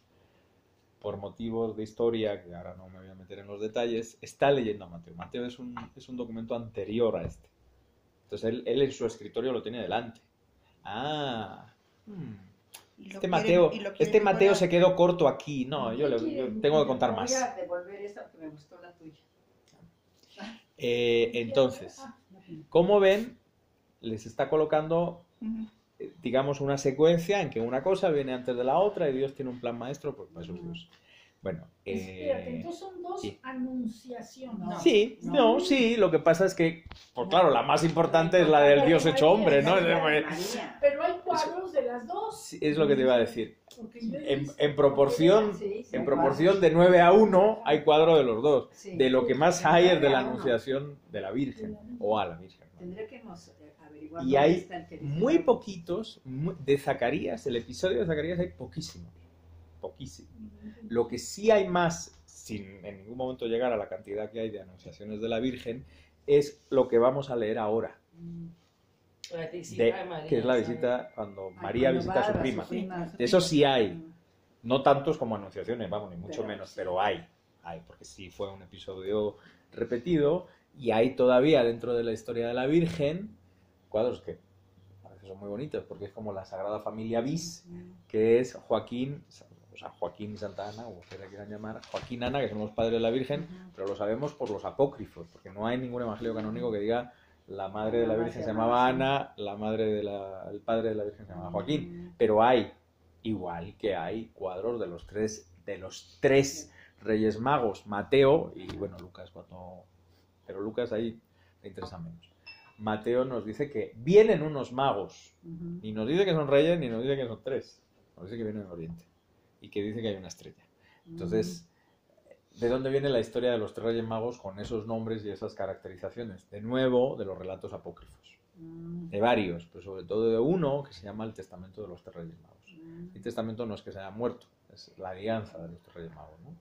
por motivos de historia, que ahora no me voy a meter en los detalles, está leyendo a Mateo. Mateo es un, es un documento anterior a este. Entonces él, él en su escritorio lo tiene delante. Ah, hmm, Y lo este quieren- Mateo, y lo quieren este Mateo mejorar. se quedó corto aquí. No, yo, le, yo tengo que contar Voy más. a devolver esta porque me gustó la tuya. Eh, entonces, como ven, les está colocando, Ujú. eh, digamos, una secuencia en que una cosa viene antes de la otra y Dios tiene un plan maestro, pues para eso es Dios. Bueno, Espérate, eh, entonces son dos sí. anunciaciones. No. sí, no, sí, lo que pasa es que, pues claro, la más importante es la del Dios hecho hombre, ¿no? María. Pero hay cuadros de las dos. Sí, es lo que te iba a decir. Porque yo he En, visto- en proporción, Sí, sí, en proporción de nueve a uno hay cuadro de los dos. sí. De lo que más hay es de la nueve a uno. anunciación de la Virgen o a la Virgen. ¿no? Tendré que nos, eh, averiguar Y dónde hay está el que dice muy la- poquitos, muy- de Zacarías, el episodio de Zacarías hay poquísimo, poquísimo. Y sí, lo que sí hay más, sin en ningún momento llegar a la cantidad que hay de anunciaciones de la Virgen, es lo que vamos a leer ahora. La visita De, de María, que es la ¿sabes? visita cuando Ay, María cuando visita va a su a prima. su prima. De eso sí hay. No tantos como anunciaciones, vamos, ni mucho Pero menos, sí. pero hay. Hay, porque sí fue un episodio repetido y hay todavía dentro de la historia de la Virgen cuadros que a veces son muy bonitos, porque es como la Sagrada Familia bis, que es Joaquín, o sea, Joaquín y Santa Ana, o como quieran llamar, Joaquín Ana, que son los padres de la Virgen, pero lo sabemos por los apócrifos, porque no hay ningún evangelio canónico que diga la madre de la Virgen se llamaba Ana, la madre de la, el padre de la Virgen se llamaba Joaquín, pero hay, igual que hay cuadros de los tres, de los tres Reyes Magos, Mateo y bueno, Lucas cuando, pero Lucas ahí le interesa menos. Mateo nos dice que vienen unos magos, ni nos dice que son reyes ni nos dice que son tres, nos dice que vienen del Oriente y que dice que hay una estrella. Entonces, ¿de dónde viene la historia de los tres Reyes Magos con esos nombres y esas caracterizaciones? De nuevo, de los relatos apócrifos, de varios, pero sobre todo de uno que se llama el Testamento de los tres Reyes Magos. El testamento no es que se haya muerto, es la alianza de los tres Reyes Magos, ¿no?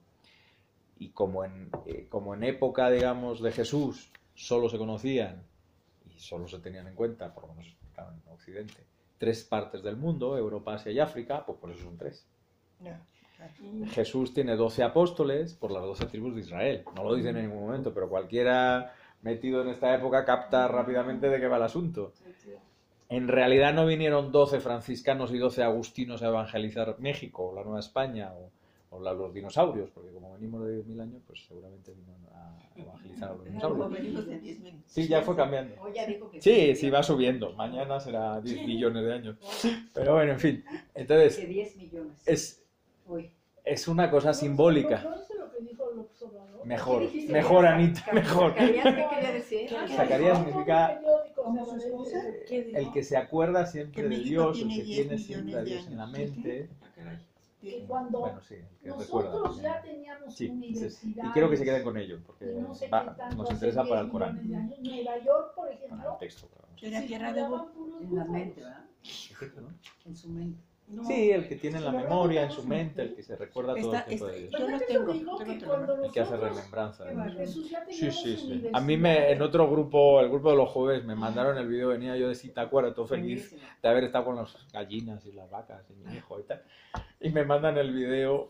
Y como en, eh, como en época, digamos, de Jesús solo se conocían y solo se tenían en cuenta, por lo menos claro, en Occidente, tres partes del mundo, Europa, Asia y África, pues por eso son tres. No, claro. Jesús tiene doce apóstoles por las doce tribus de Israel. No lo dicen en ningún momento, pero cualquiera metido en esta época capta rápidamente de qué va el asunto. En realidad no vinieron doce franciscanos y doce agustinos a evangelizar México, o la Nueva España, o, o la- los dinosaurios, porque como venimos de diez mil años, pues seguramente vino a evangelizar a los Como dinosaurios. venimos de diez mil. Sí, ya fue cambiando. Hoy ya dijo que Sí, sí, va subiendo. Mañana será diez millones de años. Pero bueno, en fin. Entonces, Que diez millones. es, Hoy. es una cosa simbólica. ¿No es lo que dijo López Obrador? Mejor, ¿Qué dijiste? mejor, Anita, Zac- mejor. Zacarías, ¿qué quería decir? Ah, Zacarías no, significa- como ¿Como su esposa? ¿Qué dijo? El que se acuerda siempre Que de México Dios, el tiene que diez tiene siempre a millones de Dios en la años. mente. Ah, caray. Que cuando Bueno, sí, el que recuerda. nosotros también. ya teníamos Sí, sí, universidades. y quiero que se queden con ello, porque y no sé va- qué tanto, nos hace interesa para el diez Corán. millones de años. Nueva York, por Para ejemplo, el texto, claro. De la tierra de circulaban puros En la grupos. mente, ¿verdad? Perfecto, ¿no? En su mente. No. Sí, el que tiene en la Pero memoria, en luego su tenemos mente, el que se recuerda todo Está- el tiempo está- de Dios. yo lo Pero tengo, digo yo que lo tengo. cuando El que hace nosotros- remembranza de Qué Dios. bárbaro. Jesús ya Sí, teníamos sí, sí. A universidades. mí me, en otro grupo, el grupo de los jueves, me mandaron el vídeo, venía yo de Sitacuara, todo feliz Buenísimo. de haber estado con las gallinas y las vacas y mi hijo y tal. Y me mandan el vídeo.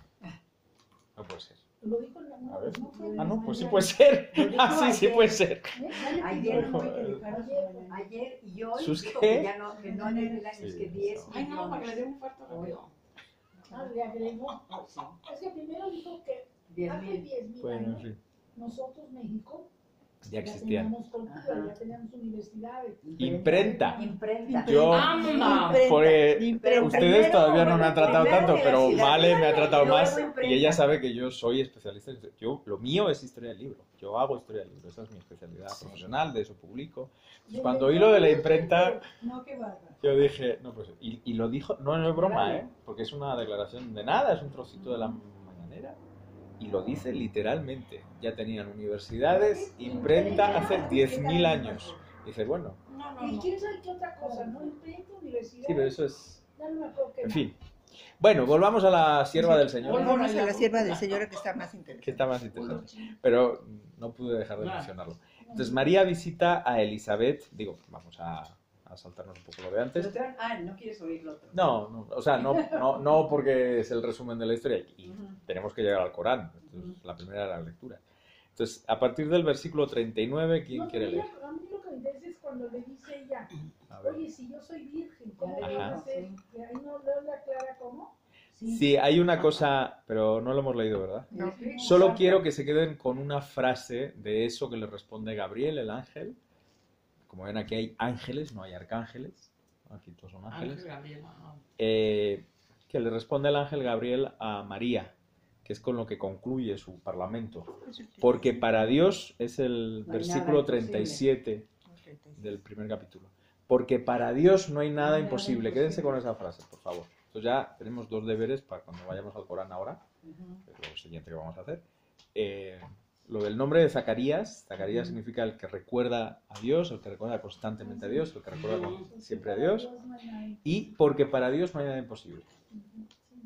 No puede ser. Lo dijo en la A ver. no fue en Ah, la no, pues sí mañana. puede ser. Lo dijo Ah, sí, sí ayer. puede ser. ¿Eh? Ayer, Dijo, Hay que eh, dejar a su mañana. Ayer y hoy ¿Sus dijo qué? que ya no, que no en el año, es Sí, que diez eso. Ay, no, para que le dé millones. un infarto rápido. Ah, le agregó. Oh, sí, Es que primero dijo que diez hace mil. diez mil Bueno, en años fin, nosotros, México, ya ya existían. teníamos cultura, Ajá. ya teníamos universidades. Imprenta. Imprenta. Yo- ¡Anda! Porque Imprenta. ustedes Primero, todavía no me bueno, han tratado primero tanto, pero universidad, Male me ha tratado luego más imprenta. y ella sabe que yo soy especialista. en- Yo, lo mío es historia del libro. Yo hago historia del libro. Esa es mi especialidad profesional, de eso publico. Entonces, cuando oí lo de la imprenta, No, qué bárbaro. yo dije, no, pues, y, y lo dijo, no, no es broma, ¿eh? Porque es una declaración de nada, es un trocito de la mañanera. Y lo dice literalmente. Ya tenían universidades, imprenta hace diez mil años. Y dices, bueno, No, no, ¿Y no. quién sabe qué otra cosa? ¿No? Imprenta, universidad. sí, pero eso es... Ya no me acuerdo qué En más. fin. Bueno, volvamos a la sierva del Señor, Volvamos a la sierva del Señor que está más que interesante. está más interesante. Pero no pude dejar de mencionarlo. Entonces, María visita a Elizabeth. Digo, vamos a, a saltarnos un poco lo de antes. Pero te- Ah, no quieres oír lo otro. No, no, o sea, no, no, no porque es el resumen de la historia y Ujú. tenemos que llegar al Corán. Entonces, la primera era la lectura. Entonces, a partir del versículo treinta y nueve, ¿quién No, quiere pero leer? ella- A mí lo que me interesa es cuando le dice ella, A ver. oye, si yo soy virgen, ¿cómo Ya voy a Ajá. hacer? Que ahí no no le aclara cómo. Sí, hay una cosa, pero no lo hemos leído, ¿verdad? No. Solo quiero que se queden con una frase de eso que le responde Gabriel, el ángel. Como ven, aquí hay ángeles, no hay arcángeles. Aquí todos son ángeles. Ángel Gabriel, ajá. Eh, que le responde el ángel Gabriel a María, que es con lo que concluye su parlamento. Porque para Dios es el No hay versículo nada treinta y siete del primer capítulo. Porque para Dios no hay nada Nada imposible. imposible. Quédense con esa frase, por favor. Entonces ya tenemos dos deberes para cuando vayamos al Corán ahora, Ujú. que es lo siguiente que vamos a hacer. Eh, lo del nombre de Zacarías. Zacarías Ujú. significa el que recuerda a Dios, el que recuerda constantemente a Dios, el que recuerda con- siempre a Dios. Y porque para Dios no hay nada imposible.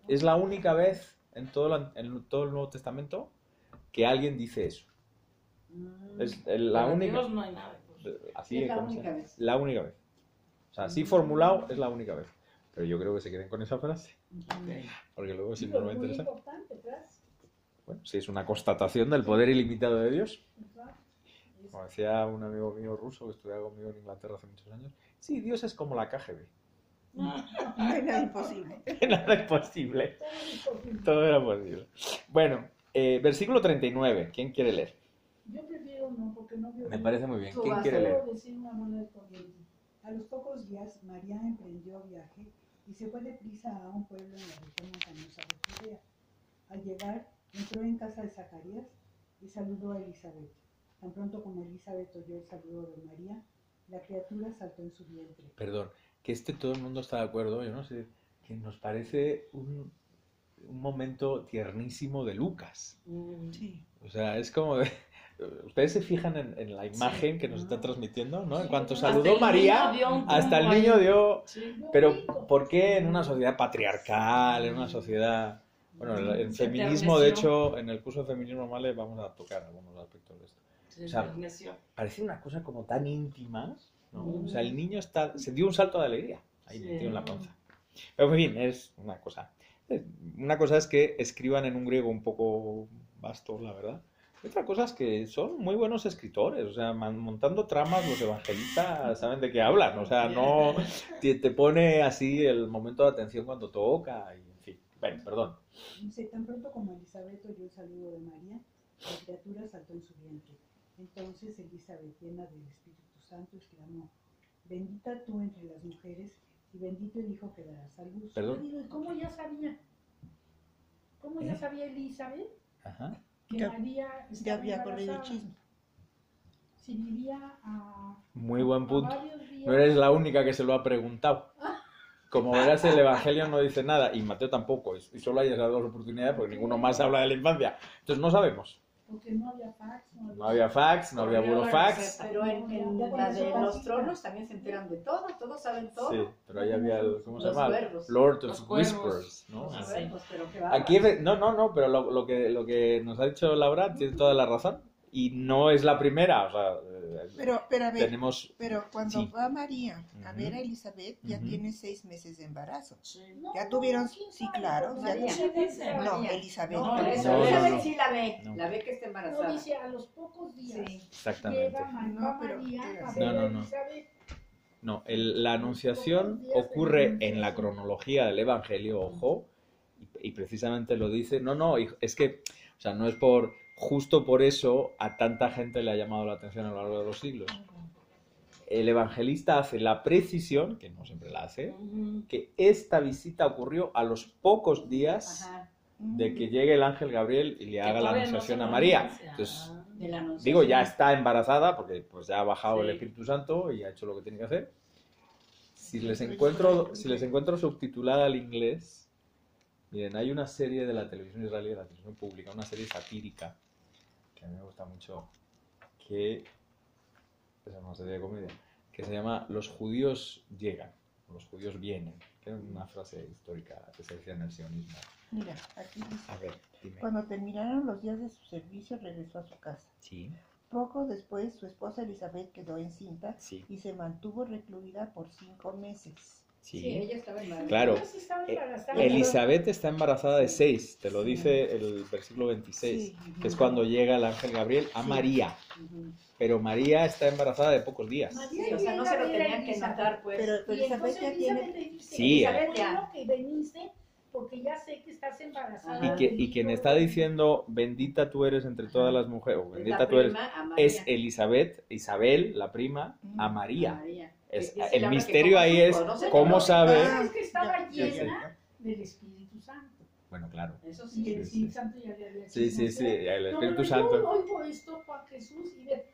Es la única vez en todo, la- en todo el Nuevo Testamento que alguien dice eso. Mm, Es el- la Para única. Dios no hay nada. pues. Así es la como se- única vez. La única vez. O sea, así formulado es la única vez. Pero yo creo que se queden con esa frase. Ok. Porque luego si Sí, no pero no es va a muy interesar. importante, ¿verdad? Bueno, si es una constatación del poder ilimitado de Dios. ¿Verdad? Es- Como decía un amigo mío ruso que estudiaba conmigo en Inglaterra hace muchos años. Sí, Dios es como la K G B. No hay nada imposible. Nada es posible. todo es posible. Todo era posible. Bueno, eh, versículo treinta y nueve. ¿Quién quiere leer? Yo prefiero no, porque no veo Me bien. parece muy bien. Tú ¿Quién vas quiere a- leer? Puedo decir una buena experiencia. A los pocos días, María emprendió viaje y se fue deprisa a un pueblo en la región montañosa de Judea. Al llegar, entró en casa de Zacarías y saludó a Elizabeth. Tan pronto como Elizabeth oyó el saludo de María, la criatura saltó en su vientre. Perdón, que este todo el mundo está de acuerdo, yo no sé, que nos parece un, un momento tiernísimo de Lucas. Mm. Sí. O sea, es como de... Ustedes se fijan en, en la imagen que nos está transmitiendo, ¿no? En cuanto saludó María, hasta el niño dio... Sí. Pero, ¿por qué en una sociedad patriarcal, en una sociedad... Bueno, el, el Se feminismo, de enterneció. hecho, en el curso de feminismo normal vamos a tocar algunos aspectos de esto. Se O sea, enterneció. Parece una cosa como tan íntima, ¿no? Mm. O sea, el niño está, se dio un salto de alegría ahí Sí. metido en la panza. Pero, en fin, es una cosa. Una cosa es que escriban en un griego un poco vasto, la verdad. Y otra cosa es que son muy buenos escritores. O sea, man- montando tramas, los evangelistas saben de qué hablan. O sea, no te, te pone así el momento de atención cuando toca. Y, en fin, bueno, perdón. Dice, tan pronto como Elizabeth oyó el saludo de María, la criatura saltó en su vientre. Entonces Elizabeth, llena del Espíritu Santo, exclamó, bendita tú entre las mujeres y bendito el hijo que darás a luz. Perdón. Digo, ¿y cómo ya sabía? ¿Cómo ya ¿Eh? sabía Elizabeth Ajá. que Ya- María Ya estaba había corrido el embarazada? chisme. Si vivía a, Muy buen a punto. varios días. No eres la única que se lo ha preguntado. Como verás, el Evangelio no dice nada, y Mateo tampoco, y solo hay esas dos oportunidades porque ninguno más habla de la infancia. Entonces no sabemos. Porque no había fax. No había, No había fax, no había Corría la burofax. receta. Pero en, en Ya con la eso de los basta. tronos también se enteran de todo, todos saben todo. Sí, pero ahí había el, ¿cómo se Los llama? cuervos. Lord Los of cuervos. Whispers, ¿no? Los Ah, sí. cuervos, pero qué Aquí, bárbaros. no, no, no, pero lo, lo que, lo que nos ha dicho Laura tiene toda la razón. Y no es la primera, o sea, eh, Pero, pero a ver, tenemos... pero cuando Sí. va María a Ujú. ver a Elizabeth, ya Ujú. tiene seis meses de embarazo. Sí. No, Ya no, tuvieron, ¿quién sí, sabe? claro, Pues ya María. sí dice, No, María. Elizabeth. No, pero- eso, No, no, Elizabeth no. sí la ve, No. la ve que está No, embarazada. dice a los pocos días. Sí. Exactamente. Lleva Ma- No, va pero- María pero- a No, ver no, a no. Elizabeth. No, el- la anunciación ocurre en la cronología del Evangelio, ojo, y, y precisamente lo dice, no, no, hijo, es que, o sea, no es por, justo por eso a tanta gente le ha llamado la atención a lo largo de los siglos. El evangelista hace la precisión, que no siempre la hace, Ujú. que esta visita ocurrió a los pocos días Ajá. de que llegue el ángel Gabriel y le Que haga la todavía no anunciación se a lo María. anuncia. Entonces, Ah. De la anunciación. digo, ya está embarazada porque pues ya ha bajado el Sí. Espíritu Santo y ha hecho lo que tiene que hacer. Si les encuentro, si les encuentro subtitulada al inglés, miren, hay una serie de la televisión israelí, de la televisión pública, una serie satírica que a mí me gusta mucho, que es una serie de comedia, que se llama Los judíos llegan, los judíos vienen, que es una frase histórica que se decía en el sionismo. Mira, aquí dice, A ver, dime. cuando terminaron los días de su servicio, regresó a su casa. Sí, Poco después, su esposa Elizabeth quedó encinta sí, y se mantuvo recluida por cinco meses. Sí, sí. ella estaba embarazada. Claro. Ella sí estaba Eh, embarazada. Elizabeth está embarazada de seis, te lo dice el versículo veintiséis, Sí. que es cuando llega el ángel Gabriel a Sí. María. Ujú. Pero María está embarazada de pocos días. María Sí, o sea, no se lo llega a tenían que Elizabeth. notar, pues. Pero, pero Y Elizabeth entonces ya Elizabeth tiene... le dice, Sí. Elizabeth qué ya. bueno que veniste porque ya sé que estás embarazada. Ajá. Y, que, y quien está diciendo, bendita tú eres entre todas las mujeres, o Es bendita la tú eres, prima a María. es Elizabeth, Isabel, la prima, a A María. María. Es- Dice el Laura que misterio cómo ahí supo, es no sé cómo cómo. sabe. Ah, es que estaba Ya, ya, llena ya. del Espíritu Santo. Bueno, claro. Eso Y sí. el Sí, sí. Espíritu Santo ya le había Sí, sí, sí, chismoseado. el No, Espíritu bueno, Santo. Yo oigo esto, Juan Jesús, y de...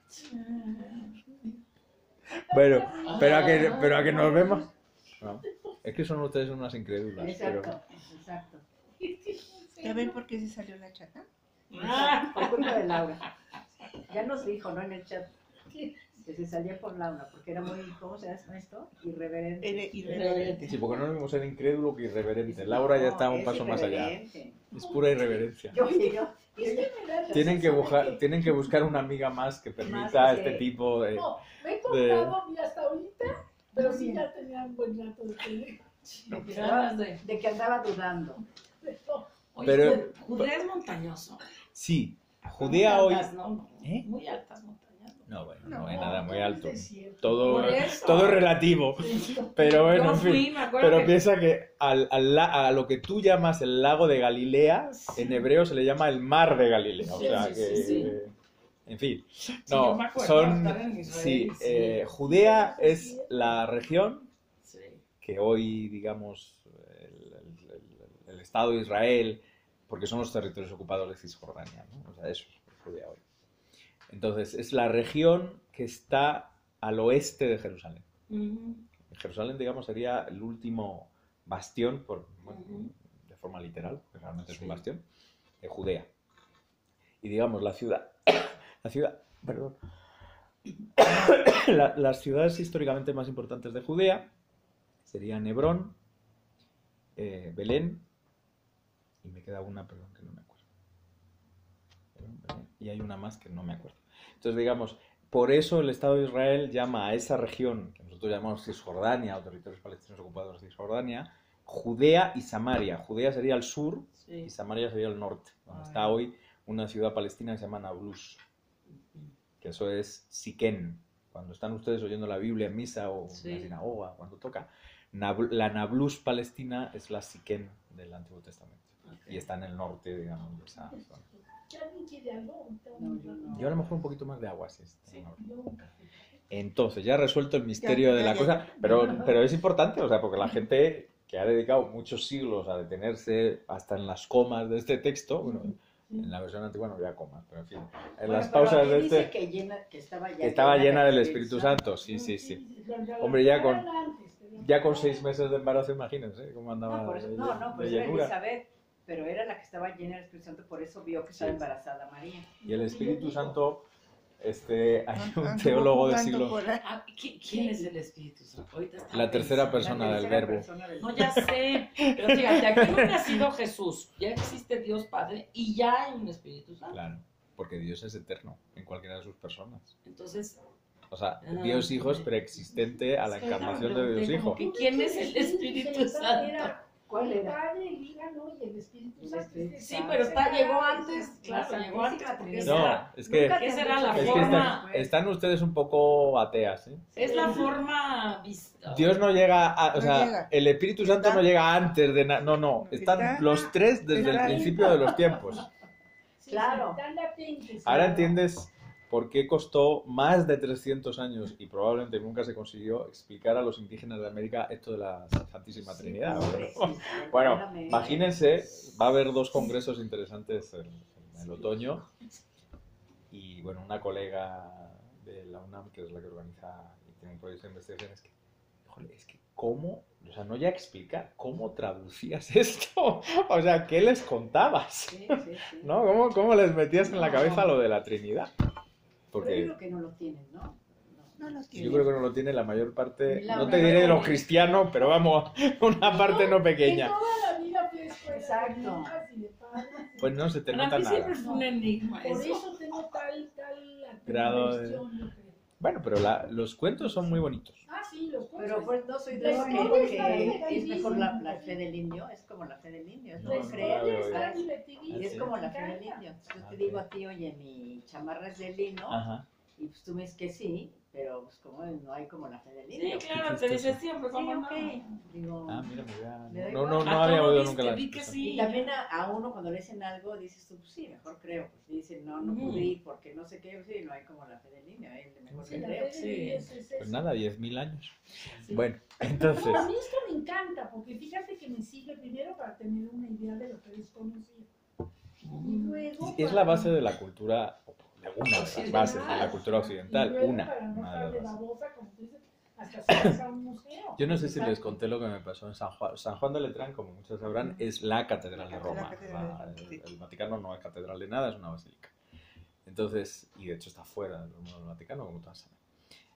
Bueno, pero a que, pero a que nos vemos. No, es que son ustedes unas incrédulas. Pero... Exacto, exacto. ¿Ya ven por qué se salió la chata? Ah. Por culpa de Laura. Ya nos dijo, ¿no? En el chat. Que se salía por la una, porque era muy, ¿cómo se llama esto? Irreverente. Era irreverente. Sí, porque no es lo mismo ser incrédulo que irreverente. Laura ya está un es paso más allá. irreverente. Es pura irreverencia. Yo, yo, Es que me da risa, Tienen que, ¿sabe buscar, qué? tienen que buscar una amiga más que permita Más que- este tipo de... No, me he contado, mira, hasta ahorita, pero sí ya tenía un buen rato de que... de que andaba, de... de que andaba dudando. Pero, Oye, Pero- Judea es montañoso. Sí, Judea Muy hoy... altas, ¿no? ¿Eh? Muy altas montañas. No, bueno, no, No, hay nada muy alto. es cierto. Todo, Por eso. todo es relativo. Pero bueno, Yo en fui, fin. me acuerdo Pero que- piensa que al, al la- a lo que tú llamas el lago de Galilea, en hebreo se le llama el mar de Galilea. O Sí, sea sí, que... sí, sí. En fin. Sí, No, yo me acuerdo son... estar en Israel, Sí, sí. eh, Judea es la región Sí. que hoy, digamos, el, el- el- el Estado de Israel, porque son los territorios ocupados de Cisjordania, ¿no? O sea, eso es Judea hoy. Entonces, es la región que está al oeste de Jerusalén. Ujú. Jerusalén, digamos, sería el último bastión, por, bueno, Ujú. de forma literal, que realmente es un Sí. bastión, de Judea. Y digamos, la ciudad, la ciudad, perdón, La- las ciudades históricamente más importantes de Judea serían Hebrón, eh, Belén, y me queda una, perdón, que no me acuerdo. Hebrón, Belén, y hay una más que no me acuerdo. Entonces, digamos, por eso el Estado de Israel llama a esa región, que nosotros llamamos Cisjordania, o territorios palestinos ocupados de Cisjordania, Judea y Samaria. Judea sería el sur Sí. y Samaria sería el norte, donde Ah, está ya. hoy una ciudad palestina que se llama Nablus, que eso es Siquén. Cuando están ustedes oyendo la Biblia en misa o Sí. en la sinagoga, cuando toca, Nab- la Nablus palestina es la Siquén del Antiguo Testamento. Ok. Y está en el norte, digamos, de esa zona. ¿que alguien quiere algo? Tengo No, un yo rato. no. Yo a lo mejor un poquito más de agua, sí. está Sí. en orden. Yo un café. Entonces, ya resuelto el misterio Ya, de ya, la ya, cosa, ya. pero, pero es importante, o sea, porque la gente que ha dedicado muchos siglos a detenerse hasta en las comas de este texto, bueno, en la versión antigua no había comas, pero en fin, en Bueno, las pero pausas aquí de dice este, que, llena, que estaba, ya que estaba llena del del Espíritu Santo, sí, sí, sí. sí, pero ya Hombre, la- ya con- eran antes, pero- Ya con seis meses de embarazo, imagínense cómo andaba No, por eso, de, no, no, de pues era llenura. Elizabeth, pero era la que estaba llena del Espíritu Santo, por eso vio que estaba Sí. embarazada María. Y el Espíritu Santo, este, hay un Anduvo teólogo de jugando siglo... por ahí. Ah, ¿qui- ¿Quién es el Espíritu Santo? Ahorita estaba La tercera pensando. persona La del tercera verbo. persona del- No, ya sé. Pero fíjate, aquí no ha nacido Jesús. Ya existe Dios Padre y ya hay un Espíritu Santo. Claro, porque Dios es eterno en cualquiera de sus personas. Entonces, O sea, Ah, Dios Hijo es ok. preexistente a la Es que encarnación me de Dios pregunté Hijo. como que- ¿quién es el Espíritu El Santo? Padre era- ¿Cuál el era? Padre, el Hijo, ¿no? Y el Espíritu El Santo. Espíritu sí, Santo. pero está, llegó antes. La Claro, llegó Santísima antes. Porque Trinidad. esa No, era- es que, Nunca te esa han era dicho la es que forma- están, están ustedes un poco ateas, ¿eh? Es la forma vista. Dios no llega, a, o No sea, llega. el Espíritu Santo Está- no llega antes de nada, no, no, están Está- los tres desde el está- principio de los tiempos. Sí, Claro. sí, tan latentes. Ahora Sí. entiendes por qué costó más de trescientos años y probablemente nunca se consiguió explicar a los indígenas de América esto de la Santísima Sí, Trinidad. pobre, Bueno, sí, Bueno, perdóname. imagínense, va a haber dos congresos interesantes en, en el otoño y bueno, una colega de la UNAM, que es la que organiza y tiene un proyecto de investigación, es que, híjole, es que cómo, o sea, no ya explicar, ¿cómo traducías esto? O sea, ¿qué les contabas? Sí, sí, sí. ¿No? ¿Cómo, cómo les metías en la cabeza lo de la Trinidad? Pero yo Porque creo que no lo tienen, ¿no? No. No los yo tiene. creo que no lo tiene la mayor parte, La no te diré de los cristianos, pero vamos, una parte no Que pequeña. toda la vida fui a escuela Exacto. de monjas y de padres. Pues no se te Para nota mí siempre nada. fue un enigma Por eso. eso tengo tal, tal Grado de- cuestión, yo creo. Bueno, pero la- los cuentos son muy bonitos. Ah, sí, los Pero cuentos. pues no soy de La los que, historia está que es divertidísima. mejor la, la fe del indio, es como la fe del indio, es No, La no no, creer. no, historia no, está ¿sabes? divertidísima. Y es sí. como me la fe del encanta. indio. Yo Ah, te ok. digo a ti, oye, mi chamarra es de lino, Ajá. y pues tú me dices que sí, pero pues como no hay como la fe del Sí, indio. claro, te dice siempre Sí, cómo no. ok. Digo, Ah, mira, mira. Le da No, no, igual. no A había todo oído dice nunca que la di que expresión. sí. y también a, a uno cuando le dicen algo, dices tú, pues sí, mejor creo. Pues le dicen, no, no Ujú. pude ir porque no sé qué, sí, no hay como la fe del indio, ahí mejor Sí, le La creo. fe de Sí. Dios es Pues eso. nada, diez mil años. Sí. Bueno, entonces, No, a mí esto me encanta, porque fíjate que me sirve primero para tener una idea de lo que desconocía. Y Mm. luego es para- la base de la cultura, de una de las Occidental. bases de la cultura Y occidental, luego una, para no una estar de de las bases. babosa, como tú dices, hasta si vas a un museo. Yo no sé si les conté lo que me pasó en San Juan. San Juan de Letrán, como muchos sabrán, es la catedral de La Roma. catedral de La- Roma, el, sí. el Vaticano no es catedral de nada, es una basílica. Entonces, y de hecho está fuera del Vaticano, como todas saben.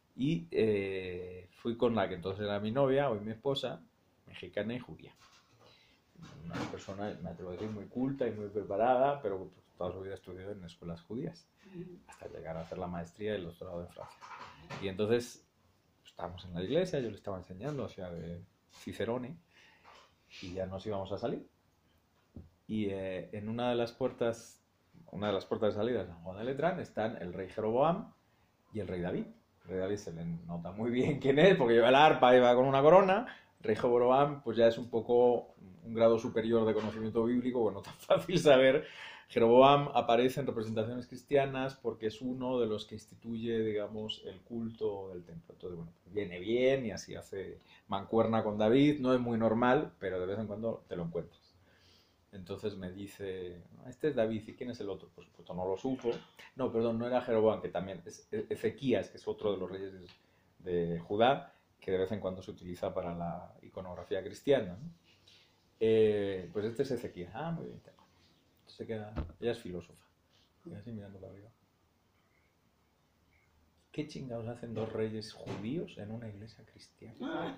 Y eh, fui con la que entonces era mi novia, hoy mi esposa, mexicana y judía. Una persona, me atrevo a decir, muy culta y muy preparada, pero pues, toda su vida estudió en escuelas judías, hasta llegar a hacer la maestría y el doctorado en Francia. Y entonces pues, estábamos en la iglesia, yo le estaba enseñando hacia de Cicerone, y ya nos íbamos a salir. Y eh, en una de las puertas, una de las puertas de salida de San Juan de Letrán, están el rey Jeroboam y el rey David. El rey David se le nota muy bien quién es, porque lleva el arpa y va con una corona. El rey Jeroboam pues ya es un poco un grado superior de conocimiento bíblico, bueno, no tan fácil saber. Jeroboam aparece en representaciones cristianas porque es uno de los que instituye, digamos, el culto del templo. Entonces, bueno, pues viene bien y así hace mancuerna con David. No es muy normal, pero de vez en cuando te lo encuentras. Entonces me dice, este es David, ¿y quién es el otro? Por supuesto no lo supo. No, perdón, no era Jeroboam, que también es Ezequías, que es otro de los reyes de, de Judá, que de vez en cuando se utiliza para la iconografía cristiana, ¿no? Eh, pues este es Ezequías. Ah, muy bien. Entonces se queda, ella es filósofa, queda así mirando para arriba. ¿Qué chingados hacen dos reyes judíos en una iglesia cristiana?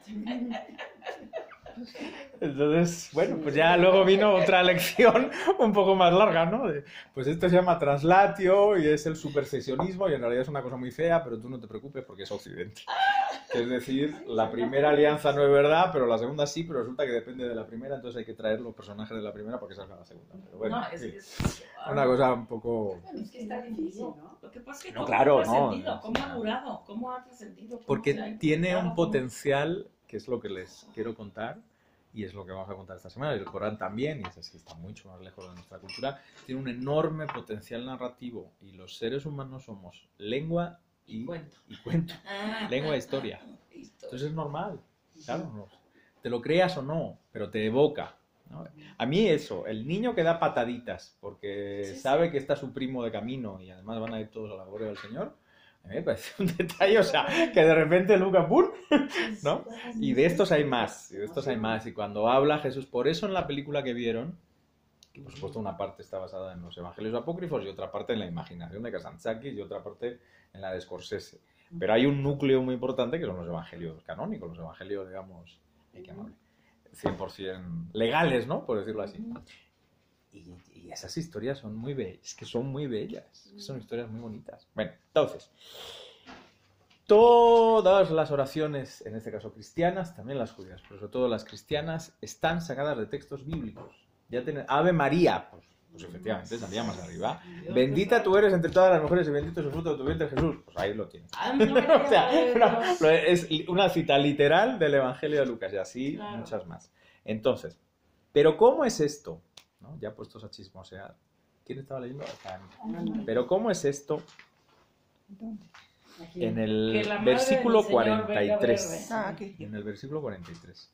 Entonces, bueno, pues ya luego vino otra lección un poco más larga, ¿no? De, pues esto se llama translatio y es el supersesionismo y en realidad es una cosa muy fea, pero tú no te preocupes porque es Occidente. Es decir, la primera alianza no es verdad, pero la segunda sí, pero resulta que depende de la primera, entonces hay que traer los personajes de la primera para que salga la segunda. Pero bueno, No, es, sí. es, Una cosa un poco... Bueno, es que está difícil, ¿no? Lo que pasa es que No, ¿cómo claro, ha trascendido? no. ¿Cómo ha durado? ¿Cómo ha trascendido? ¿Cómo Porque se ha tiene inculcado? un ¿Cómo- potencial, que es lo que les quiero contar, y es lo que vamos a contar esta semana, y el Corán también, y es así, está mucho más lejos de nuestra cultura, tiene un enorme potencial narrativo, y los seres humanos somos lengua y Cuento. y cuento. Ah, Lengua e historia. Historia. Entonces es normal, claro, no, te lo creas o no, pero te evoca, ¿no? A mí eso, el niño que da pataditas porque Sí, sí. sabe que está su primo de camino y además van a ir todos a la gloria del Señor, a mí me parece un detalle, o sea, que de repente Luca, ¡pum!, ¿no? Y de estos hay más, y de estos hay más, y cuando habla Jesús, por eso en la película que vieron, que por supuesto una parte está basada en los evangelios apócrifos y otra parte en la imaginación de Kazantzakis y otra parte en la de Scorsese. Pero hay un núcleo muy importante que son los evangelios canónicos, los evangelios, digamos, hay que amable, cien por ciento legales, ¿no? Por decirlo así. Y, y esas historias son muy bellas, es que son muy bellas, es que son historias muy bonitas. Bueno, entonces, todas las oraciones, en este caso cristianas, también las judías, pero sobre todo las cristianas, están sacadas de textos bíblicos. Ya tienen, Ave María, pues, pues efectivamente, salía más arriba. Bendita tú eres entre todas las mujeres y bendito es el fruto de tu vientre, Jesús. Pues ahí lo tienes. Ah, no, O sea, no, una, es una cita literal del Evangelio de Lucas y así Claro. muchas más. Entonces, ¿pero cómo es esto? ¿No? Ya puestos a chismosear. ¿Quién estaba leyendo? Acá. ¿Pero cómo es esto? Aquí. En Que el la madre de versículo mi Señor venga cuarenta y tres. verde. Ah, ok. En el versículo cuarenta y tres.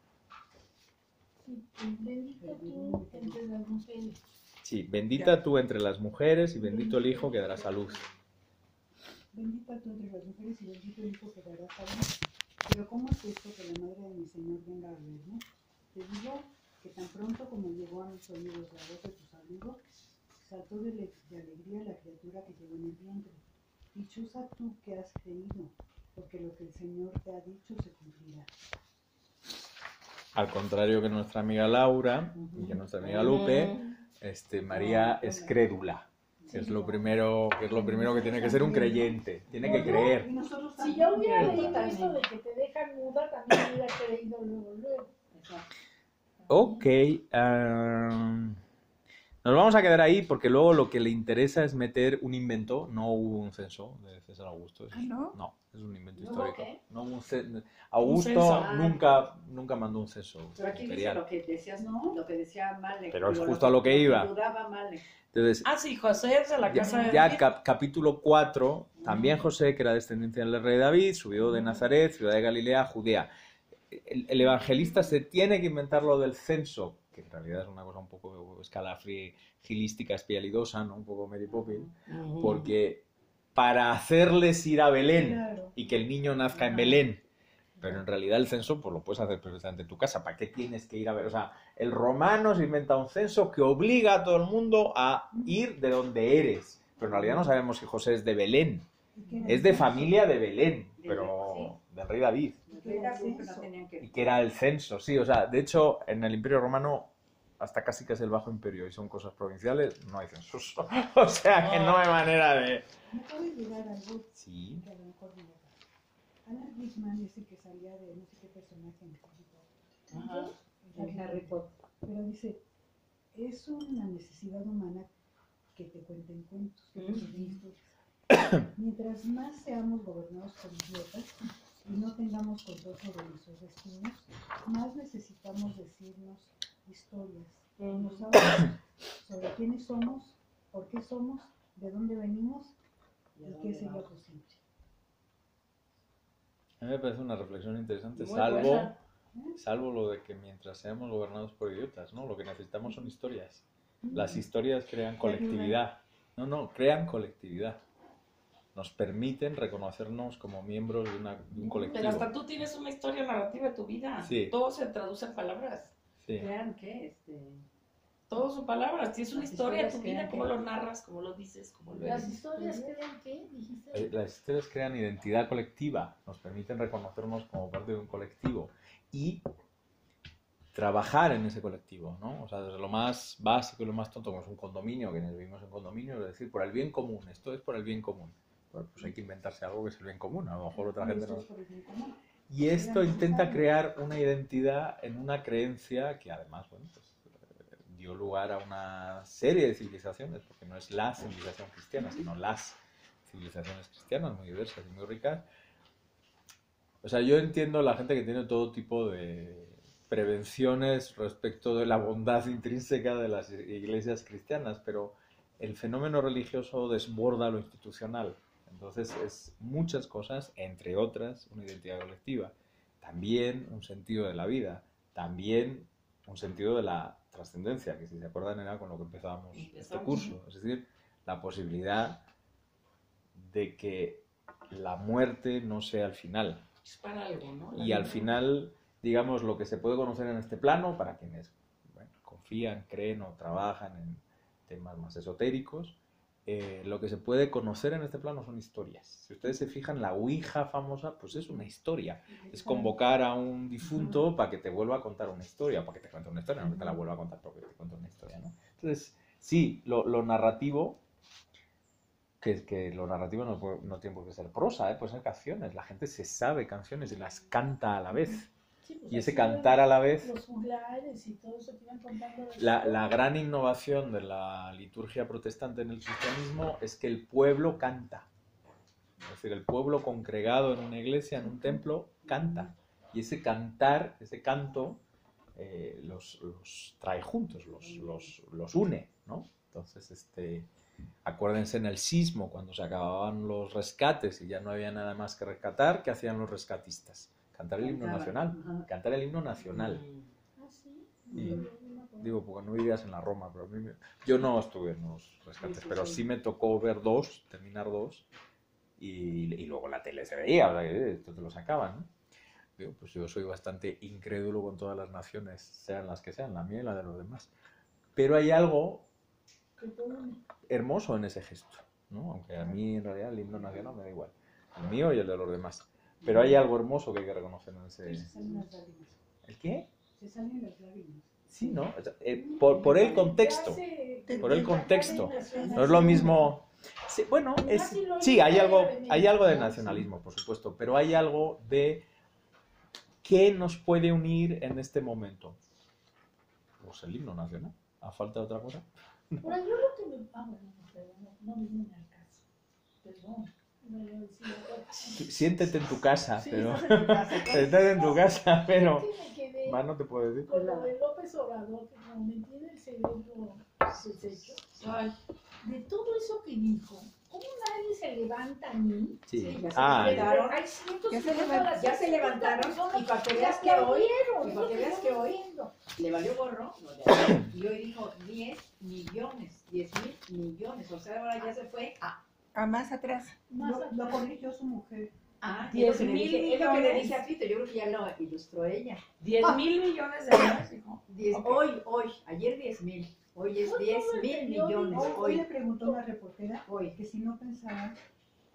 Bendita tú entre las mujeres. Sí, bendita tú entre las mujeres y bendito el Hijo que darás a luz. Bendita tú entre las mujeres y bendito el Hijo que darás a luz. Pero ¿cómo es esto que la madre de mi Señor venga a vernos? Te digo que tan pronto como llegó a mis oídos la voz de tu saludo, saltó de, le- de alegría la criatura que llevó en el vientre. Dichosa tú que has creído, porque lo que el Señor te ha dicho se cumplirá. Al contrario que nuestra amiga Laura y que nuestra amiga Lupe, este, María es crédula. Que es lo primero, que es lo primero que tiene que ser un creyente. Tiene que creer. Y nosotros Si también. yo hubiera leído También. esto de que te dejan muda, también hubiera creído luego, luego. Exacto. Ok. um, nos vamos a quedar ahí porque luego lo que le interesa es meter un invento. No hubo un censo de César Augusto. Es- ¿Ah, no? No, es un invento ¿No hubo histórico. qué? No hubo un cen- Augusto censo. nunca, nunca mandó un censo Pero aquí dice imperial. lo que decías, No. lo que decía Male. Pero es o justo a lo que iba. dudaba Male. Entonces, Ah, sí, José es de la casa Ya, de ya David. cap- capítulo cuatro, también José, que era descendencia del rey David, subió de Nazaret, ciudad de Galilea, Judea. El, el evangelista se tiene que inventar lo del censo, que en realidad es una cosa un poco escalafrigilística, espialidosa, ¿no? Un poco Mary Poppins, Ujú. porque para hacerles ir a Belén Claro. y que el niño nazca en Belén. Pero en realidad el censo pues lo puedes hacer perfectamente en tu casa. ¿Para qué tienes que ir a ver? O sea, el romano se inventa un censo que obliga a todo el mundo a ir de donde eres. Pero en realidad no sabemos si José es de Belén. Y que era Es de el familia de Belén, De- pero del rey David. El rey David, pero no tenían que... Y que era el censo, sí. O sea, de hecho, en el Imperio Romano, hasta casi que es el Bajo Imperio y son cosas provinciales, no hay censos. O sea, que no hay manera de... Me acaba de llegar algo Sí. que a lo mejor me va. Alan Rickman es el que salía de no sé qué personaje en Harry Potter. Ajá. En Harry Potter. Pero dice, es una necesidad humana que te cuenten cuentos, que te cuenten historias. Mientras más seamos gobernados por idiotas y no tengamos control sobre nuestros destinos, más necesitamos decirnos historias. Nos hablan sobre quiénes somos, por qué somos, de dónde venimos y qué sería posible. A mí me parece una reflexión interesante, Muy salvo, buena. salvo lo de que mientras seamos gobernados por idiotas, ¿no? Lo que necesitamos son historias. Las historias crean colectividad. No, no, crean colectividad. Nos permiten reconocernos como miembros de, una, de un colectivo. Pero hasta tú tienes una historia narrativa de tu vida. Sí. Todo se traduce en palabras. Sí. Crean que este... Todo son palabras. Tienes una Las historia de tu historias vida. crean ¿Cómo que- lo narras? ¿Cómo lo dices? ¿Cómo lo Las eres? historias crean que, dijiste. Eh, Las historias crean identidad colectiva, nos permiten reconocernos como parte de un colectivo y trabajar en ese colectivo, ¿no? O sea, desde lo más básico y lo más tonto, como es un condominio, que vivimos en condominio, es decir, por el bien común, esto es por el bien común. Bueno, pues hay que inventarse algo que es el bien común, a lo mejor otra gente Esto no. es por el bien común. Y esto intenta crear una identidad en una creencia que además, bueno, pues eh, dio lugar a una serie de civilizaciones, porque no es la civilización cristiana, sino las civilizaciones cristianas muy diversas y muy ricas. O sea, yo entiendo la gente que tiene todo tipo de prevenciones respecto de la bondad intrínseca de las iglesias cristianas, pero el fenómeno religioso desborda lo institucional. Entonces es muchas cosas, entre otras, una identidad colectiva, también un sentido de la vida, también un sentido de la trascendencia, que si se acuerdan era con lo que empezábamos este Empezamos. curso, es decir, la posibilidad de que la muerte no sea el final. Es para algo, ¿no? La Y al vida. final, digamos, lo que se puede conocer en este plano, para quienes bueno, confían, creen o trabajan en temas más esotéricos, eh, lo que se puede conocer en este plano son historias. Si ustedes se fijan, la Ouija famosa, pues es una historia. Es convocar a un difunto para que te vuelva a contar una historia, para que te cuente una historia, no que te la vuelva a contar porque te cuenta una historia, ¿no? Entonces, sí, lo, lo narrativo, que, que lo narrativo no, puede- no tiene por qué ser prosa, ¿eh? Puede ser canciones. La gente se sabe canciones y las canta a la vez. Sí, pues Y ese así cantar eran a la vez... Los juglares y todo eso que iban contando. la La, historia. la gran innovación de la liturgia protestante en el cristianismo es que el pueblo canta. Es decir, el pueblo congregado en una iglesia, en un templo, canta. Y ese cantar, ese canto, eh, los, los trae juntos, los, los, los une, ¿no? Entonces, este, acuérdense en el sismo, cuando se acababan los rescates y ya no había nada más que rescatar, ¿qué hacían los rescatistas? Cantar el himno Cantaban, nacional. ajá. Cantar el himno nacional. Mm. Ah, sí. Y- No, no me acuerdo. Digo, porque no vivías en la Roma, pero a mí me- yo no estuve en los rescates, Sí, sí, pero sí. sí me tocó ver dos, terminar dos, y, y luego la tele se veía, o sea, que esto te lo sacaban, ¿no? Digo, pues yo soy bastante incrédulo con todas las naciones, sean las que sean, la mía y la de los demás. Pero hay algo Que todo un- hermoso en ese gesto, ¿no? Aunque a mí en realidad el himno nacional me da igual, el mío y el de los demás. Pero hay algo hermoso que hay que reconocer en ese... Se salen las lágrimas. ¿El qué? Se salen las lágrimas. Sí, ¿no? O sea, eh, por, por el contexto. Por el contexto. No es lo mismo. Sí, bueno, es, sí, hay algo, hay algo de nacionalismo, por supuesto, pero hay algo de qué nos puede unir en este momento. Pues el himno nacional. ¿A falta de otra cosa? Ahora, yo lo que me. Ah, bueno, no, perdón, no, no viene al caso. Perdón. No iba a decir otra cosa. Siéntete en tu casa, Sí, pero estás en tu casa. estás en tu casa, pero Es que me quedé más no te puedo decir. con lo de López Obrador, que como me tiene el cerebro deshecho. Ay, De todo eso que dijo, ¿cómo nadie se levanta a mí? Sí. Sí, ya se Ah, levantaron. Hay cientos Ya y se cientos levan- de ya se cientos levantaron, personas y para que que veas que hoy- aplaudieron, y es para lo que veas yo que no hoy- entiendo. Le valió gorro, no, le- y hoy dijo diez millones, diez mil millones, o sea, ahora ya se fue a... A más atrás. Más Lo, lo atrás. corrigió su mujer. Ah, diez es lo que le mil dije- es lo que le millones. dije a Tito, yo creo que ya lo ilustró ella. diez mil millones de dólares, hijo. Diez- Ok. Hoy, hoy, ayer diez mil, hoy es Hoy diez todo el mil periódico, millones, Hoy, hoy le hoy, preguntó una reportera hoy. que si no pensaba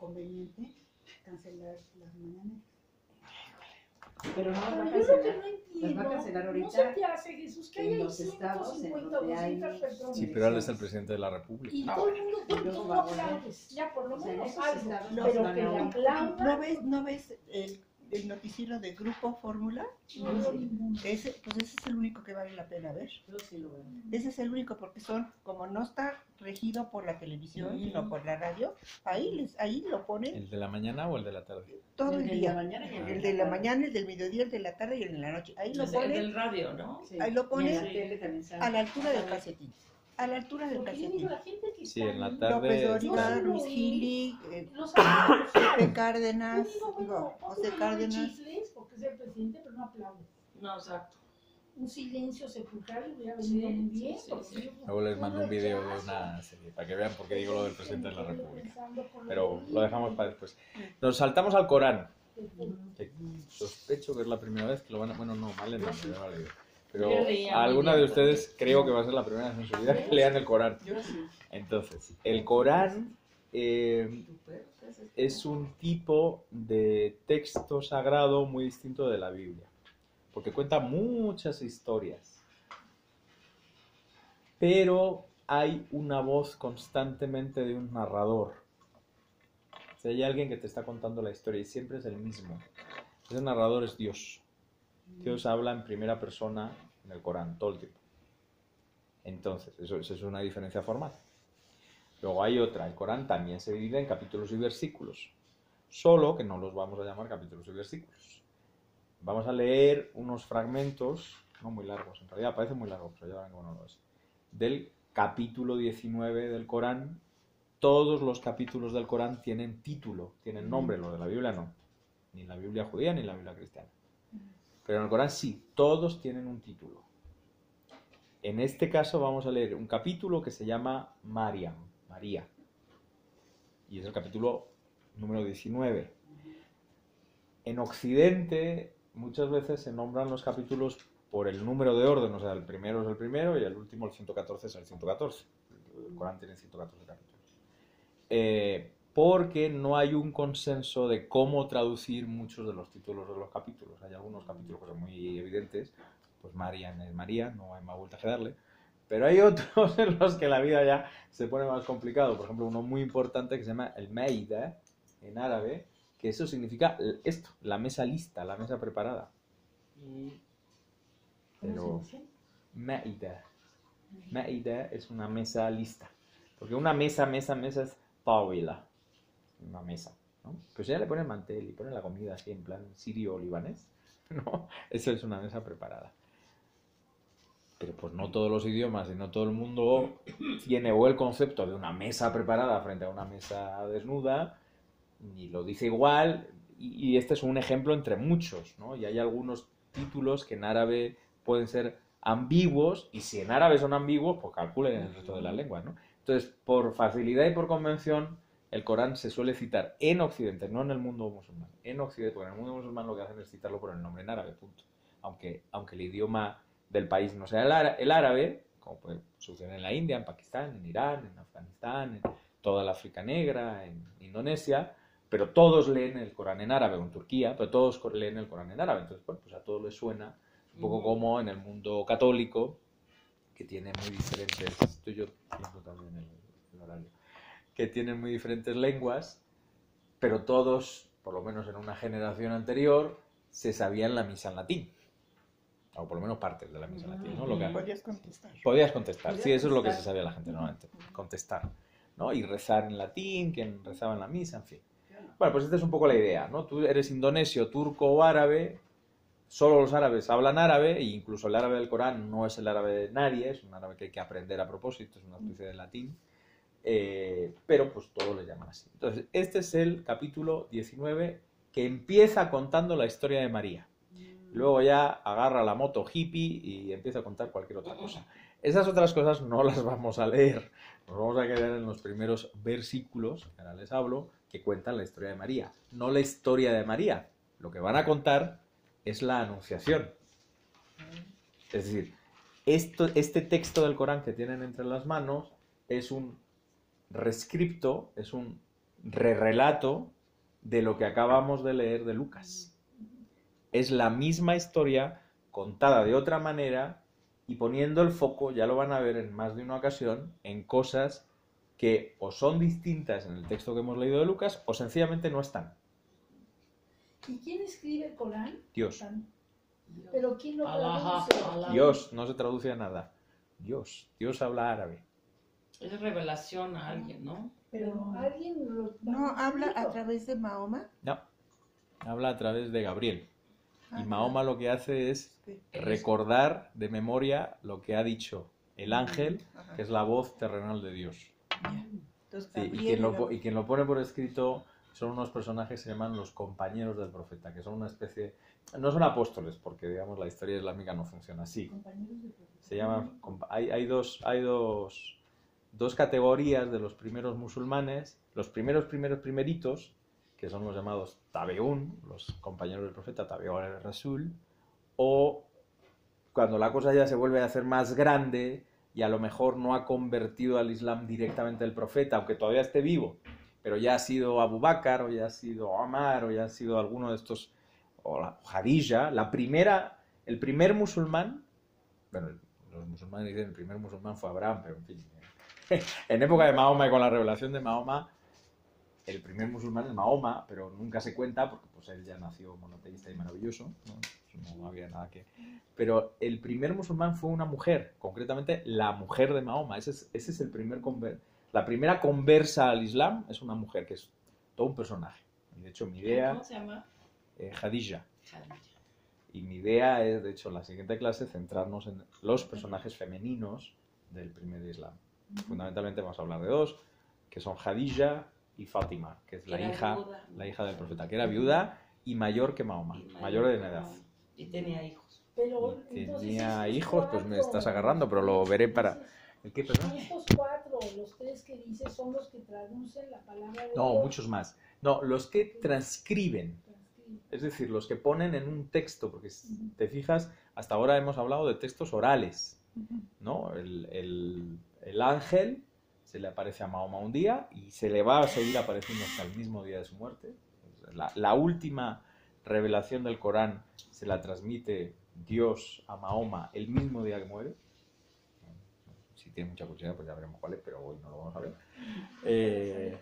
conveniente cancelar las mañaneras. Pero no las va a Pero yo lo que cancelar. no Las entiendo, va a cancelar no ahorita. se te hace, Jesús, que en haya los estados en ciento cincuenta donde o hay- doscientas personas. Sí, pero él es el presidente de la República. Y Ah, todo el bueno. mundo, Y luego tú va no a volver. aplaudes, ya por lo O sea, en menos esos algo, estados No, pero van que a le oír. aplaudan, ¿No ves, no ves el, el noticiero de Grupo Fórmula? no veo ninguno. Ese, pues ese es el único que vale la pena ver. Yo sí lo veo. Ese es el único porque son, como no está regido por la televisión, Mm. sino por la radio, ahí les, ahí lo ponen ¿El de la mañana o el de la tarde? todo El el de día. la mañana y el de El la de la tarde. mañana, el del mediodía, el de la tarde y el de la noche. Ahí lo El, de- el ponen del radio, ¿no? Sí. Ahí lo Y ponen en la tele también sale. a la altura del calcetín. A la altura del Porque yo digo, calcetín. la gente que Sí, está en la ahí, tarde. López está- Dóriga, No, Luis sí, Gili, eh, los amigos, Pepe yo Cárdenas, digo, digo, bueno, José no Cárdenas. chisles porque es el presidente, pero no aplaude. No, exacto. Un silencio sepulcral hubiera Sí, venido muy bien. sí, sí, porque sí. yo- Luego les mando un video de rechazo. una serie para que vean por qué digo lo del presidente de la República. Pensando con Pero los lo dejamos para después. Nos saltamos al Corán. niños. Que sospecho que es la primera vez que lo van a... Bueno, no, vale, no, yo no lo he leído. Pero Yo leía a alguna muy de bien. ustedes creo que va a ser la primera vez en su vida que lean el Corán. Yo sí. Entonces, el Corán eh, Tu perro, ¿qué haces? es un tipo de texto sagrado muy distinto de la Biblia, porque cuenta muchas historias, pero hay una voz constantemente de un narrador. O sea, hay alguien que te está contando la historia y siempre es el mismo. Ese narrador es Dios. Dios habla en primera persona en el Corán todo el tiempo. Entonces, eso, eso es una diferencia formal. Luego hay otra, el Corán también se divide en capítulos y versículos, solo que no los vamos a llamar capítulos y versículos. Vamos a leer unos fragmentos, no muy largos, en realidad parece muy largo, pero ya verán cómo no lo es, del capítulo diecinueve del Corán. Todos los capítulos del Corán tienen título, tienen nombre, lo de la Biblia no, ni la Biblia judía ni la Biblia cristiana. Pero en el Corán sí, todos tienen un título. En este caso vamos a leer un capítulo que se llama Mariam, María. Y es el capítulo número diecinueve. En Occidente muchas veces se nombran los capítulos por el número de orden, o sea, el primero es el primero y el último, el ciento catorce, es el ciento catorce. El Corán tiene ciento catorce capítulos. Eh, porque no hay un consenso de cómo traducir muchos de los títulos de los capítulos. Hay algunos capítulos que son muy evidentes, pues María es María, no hay más vuelta que darle, pero hay otros en los que la vida ya se pone más complicado. Por ejemplo, uno muy importante que se llama el Maida, en árabe, que eso significa esto, la mesa lista, la mesa preparada. Pero ¿Cómo se dice? Maida, Maida es una mesa lista, porque una mesa, mesa, mesa es tawila, una mesa, ¿no? Pues ya le ponen mantel y ponen la comida así en plan sirio o libanés, ¿no? Eso es una mesa preparada. Pero pues no todos los idiomas y no todo el mundo tiene o el concepto de una mesa preparada frente a una mesa desnuda, ni lo dice igual, y, y este es un ejemplo entre muchos, ¿no? Y hay algunos títulos que en árabe pueden ser ambiguos, y si en árabe son ambiguos, pues calculen el resto de las lenguas, ¿no? Entonces, por facilidad y por convención, el Corán se suele citar en Occidente, no en el mundo musulmán, en Occidente, porque en el mundo musulmán lo que hacen es citarlo por el nombre en árabe, punto. Aunque, aunque el idioma del país no sea el, ára- el árabe, como puede suceder en la India, en Pakistán, en Irán, en Afganistán, en toda la África Negra, en Indonesia, pero todos leen el Corán en árabe, o en Turquía, pero todos co- leen el Corán en árabe. Entonces, bueno, pues a todos les suena, un poco como en el mundo católico, que tiene muy diferentes, estoy yo viendo también el, el horario, que tienen muy diferentes lenguas, pero todos, por lo menos en una generación anterior, se sabían la misa en latín. O por lo menos partes de la misa en latín, ¿no? Lo que, Podrías contestar. podías contestar, Podías sí, eso es lo que se contestar. sabía la gente normalmente, contestar, ¿no? Y rezar en latín, quien rezaba en la misa, en fin. Bueno, pues esta es un poco la idea, ¿no? Tú eres indonesio, turco o árabe, solo los árabes hablan árabe, e incluso el árabe del Corán no es el árabe de nadie, es un árabe que hay que aprender a propósito, es una especie de latín, eh, pero pues todos le llaman así. Entonces, este es el capítulo diecinueve que empieza contando la historia de María. Luego ya agarra la moto hippie y empieza a contar cualquier otra cosa. Esas otras cosas no las vamos a leer, nos vamos a quedar en los primeros versículos, que ahora les hablo, que cuentan la historia de María, no la historia de María. Lo que van a contar es la anunciación. Es decir, esto, este texto del Corán que tienen entre las manos es un rescripto, es un re-relato de lo que acabamos de leer de Lucas. Es la misma historia contada de otra manera y poniendo el foco, ya lo van a ver en más de una ocasión, en cosas que o son distintas en el texto que hemos leído de Lucas o sencillamente no están. ¿Y quién escribe el Corán? Dios. ¿Pero quién lo Alá, traduce? alá. Dios, no se traduce a nada. Dios. Dios habla árabe. Es revelación a alguien, ¿no? Pero alguien lo... ¿No habla a través de Mahoma? No. Habla a través de Gabriel. Y Ah, Mahoma lo que hace es sí. recordar de memoria lo que ha dicho el ángel, Ajá. que es la voz terrenal de Dios. Ya. Entonces, Sí, y, Gabriel quien lo, era- po- y quien lo pone por escrito son unos personajes que se llaman los compañeros del profeta, que son una especie... No son apóstoles, porque digamos la historia islámica no funciona así. Compañeros de profesión. Se llaman... compa- Hay, hay, dos, hay dos, dos categorías de los primeros musulmanes. Los primeros, primeros, primeritos, que son los llamados tabeún, los compañeros del profeta, tabeún el rasul, o cuando la cosa ya se vuelve a hacer más grande y a lo mejor no ha convertido al Islam directamente el profeta, aunque todavía esté vivo, pero ya ha sido Abu Bakr, o ya ha sido Omar, o ya ha sido alguno de estos, o la Khadija, la primera, el primer musulmán, bueno, los musulmanes dicen el primer musulmán fue Abraham, pero en fin, en época de Mahoma y con la revelación de Mahoma, el primer musulmán es Mahoma, pero nunca se cuenta porque pues él ya nació monoteísta y maravilloso, ¿no? No había nada que... Pero el primer musulmán fue una mujer, concretamente la mujer de Mahoma. Ese es, ese es el primer conver... La primera conversa al Islam es una mujer, que es todo un personaje. Y de hecho mi idea... ¿Cómo se llama? Eh, Khadija. Khadija. Y mi idea es, de hecho, en la siguiente clase, centrarnos en los personajes femeninos del primer Islam. Fundamentalmente vamos a hablar de dos, que son Khadija y Fátima, que es la Era hija, viuda. la hija del profeta, que era viuda y mayor que Mahoma, Y mayor en edad. Y tenía hijos. Pero, Y entonces, tenía estos hijos, pues me cuatro, estás agarrando, pero lo veré para... dices, ¿El qué, perdón? Estos cuatro, los tres que dices, son los que traducen la palabra de No, Dios. muchos más. No, los que transcriben, Transcriben. es decir, los que ponen en un texto, porque si te fijas, hasta ahora hemos hablado de textos orales, ¿no? El, el, el ángel se le aparece a Mahoma un día y se le va a seguir apareciendo hasta el mismo día de su muerte. La, la última revelación del Corán se la transmite Dios a Mahoma el mismo día que muere. Si tiene mucha curiosidad, pues ya veremos cuál es, pero hoy no lo vamos a ver. Eh,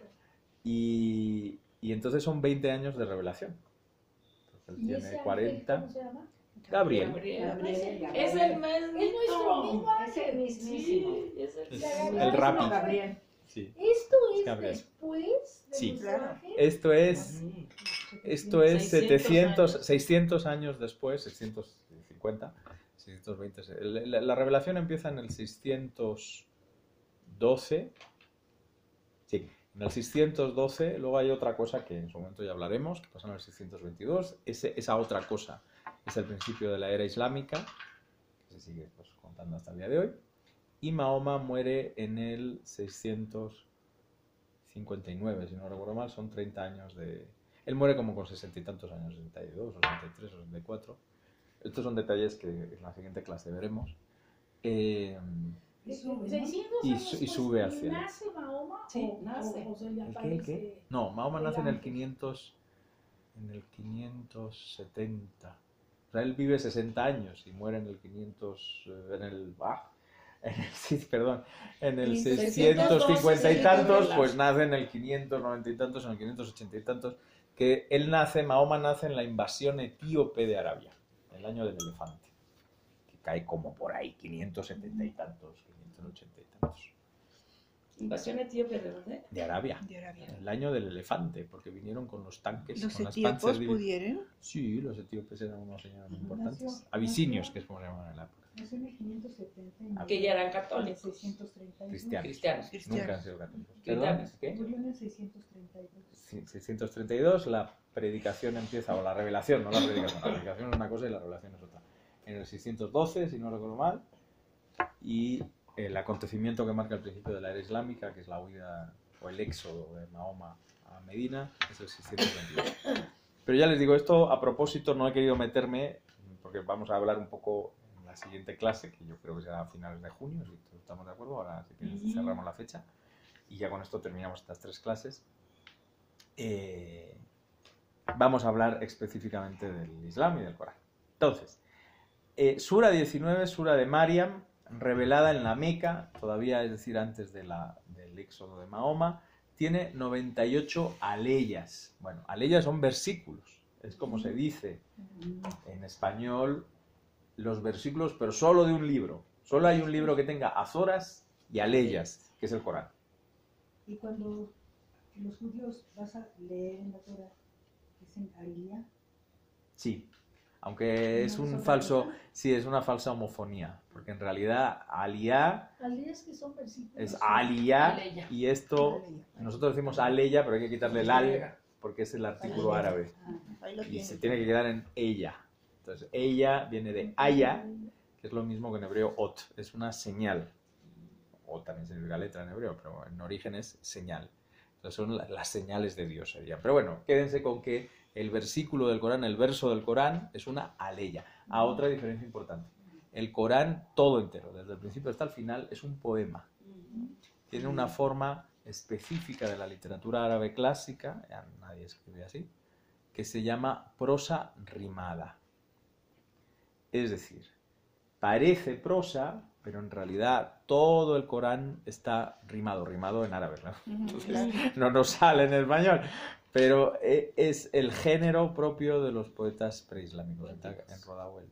y, y entonces son veinte años de revelación. Entonces él ¿Y ese tiene ángel cuarenta. cómo se llama? Gabriel. Gabriel. Gabriel, Es el mismo. Es nuestro mismo Es el ángel. mismísimo. Sí, es el Es Gabriel. el Rappi. Gabriel. Sí. Esto es Gabriel. después de Sí. nuestro Claro. ángel. Esto es, Mm. esto es seiscientos setecientos, años. seiscientos años después, seiscientos cincuenta, seiscientos veinte. El- La, la revelación empieza en el seiscientos doce. Sí, en el seiscientos doce. Luego hay otra cosa que en su momento ya hablaremos, que pasa en el seiscientos veintidós. Ese, esa otra cosa es el principio de la era islámica, que se sigue pues, contando hasta el día de hoy. Y Mahoma muere en el seiscientos cincuenta y nueve, si no recuerdo mal, son treinta años de... Él muere como con sesenta y tantos años, sesenta y dos, sesenta y tres, sesenta y cuatro. Estos son detalles que en la siguiente clase veremos. Eh, seiscientos Y años su- y después, sube al cielo. ¿Nace Mahoma? Sí, o, nace. O, o se le ¿El qué? ¿El qué? aparece? No, Mahoma el nace en el ángel. quinientos, en el quinientos setenta. O sea, él vive sesenta años y muere en el quinientos, eh, en el, ah, en el, sí, perdón, en el seiscientos cincuenta y tantos, pues nace en el quinientos noventa y tantos, en el quinientos ochenta y tantos, que él nace, Mahoma nace en la invasión etíope de Arabia, en el año del elefante, que cae como por ahí, quinientos setenta y tantos, quinientos ochenta y tantos. Invasión etíope, ¿de dónde? De Arabia. De Arabia. El año del elefante, porque vinieron con los tanques, ¿Los con las etíopos Panzer Divi- pudieron? Sí, los etíopes eran unos señores muy Nació- importantes. Abisinios, que es como se llamaban en la época. Nació en el quinientos setenta y Que ya eran católicos. seiscientos treinta y dos. Cristianos. Cristianos. Cristianos. Nunca han sido católicos. Cristianos. ¿Perdón? ¿Qué? Murió en el seiscientos treinta y dos. Sí, seiscientos treinta y dos, la predicación empieza, o la revelación, no la predicación. La predicación es una cosa y la revelación es otra. En el seiscientos doce, si no recuerdo mal, y el acontecimiento que marca el principio de la era islámica, que es la huida o el éxodo de Mahoma a Medina, es el seiscientos veintidós. Pero ya les digo, esto a propósito no he querido meterme, porque vamos a hablar un poco en la siguiente clase, que yo creo que será a finales de junio, si todos estamos de acuerdo, ahora sí que Ujú. cerramos la fecha, y ya con esto terminamos estas tres clases. eh, vamos a hablar específicamente del Islam y del Corán. Entonces, eh, Sura diecinueve, Sura de Mariam, revelada en la Meca, todavía es decir, antes de la, del éxodo de Mahoma, tiene noventa y ocho aleyas. Bueno, aleyas son versículos, es como se dice en español los versículos, pero solo de un libro. Solo hay un libro que tenga azoras y aleyas, que es el Corán. Y cuando los judíos vas a leer en la Torah, dicen alía. Sí, aunque es ¿No un son falso, aliyah? sí, es una falsa homofonía, porque en realidad aliyah Alías que son versículos. es aliyah Aleya. y esto, nosotros decimos aleya, pero hay que quitarle el al, porque es el artículo árabe. Ahí lo Y tiene. se tiene que quedar en ella. Entonces, ella viene de aya, que es lo mismo que en hebreo ot, es una señal. O también significa letra en hebreo, pero en origen es señal. Entonces son la- las señales de Dios, serían. Pero bueno, quédense con que el versículo del Corán, el verso del Corán, es una aleya. A otra diferencia importante. El Corán, todo entero, desde el principio hasta el final, es un poema. Tiene una forma específica de la literatura árabe clásica, ya nadie escribe así, que se llama prosa rimada. Es decir, parece prosa, pero en realidad todo el Corán está rimado, rimado en árabe, ¿no? Entonces, no nos sale en español, pero eh, es el género propio de los poetas preislámicos. En en Rodawel.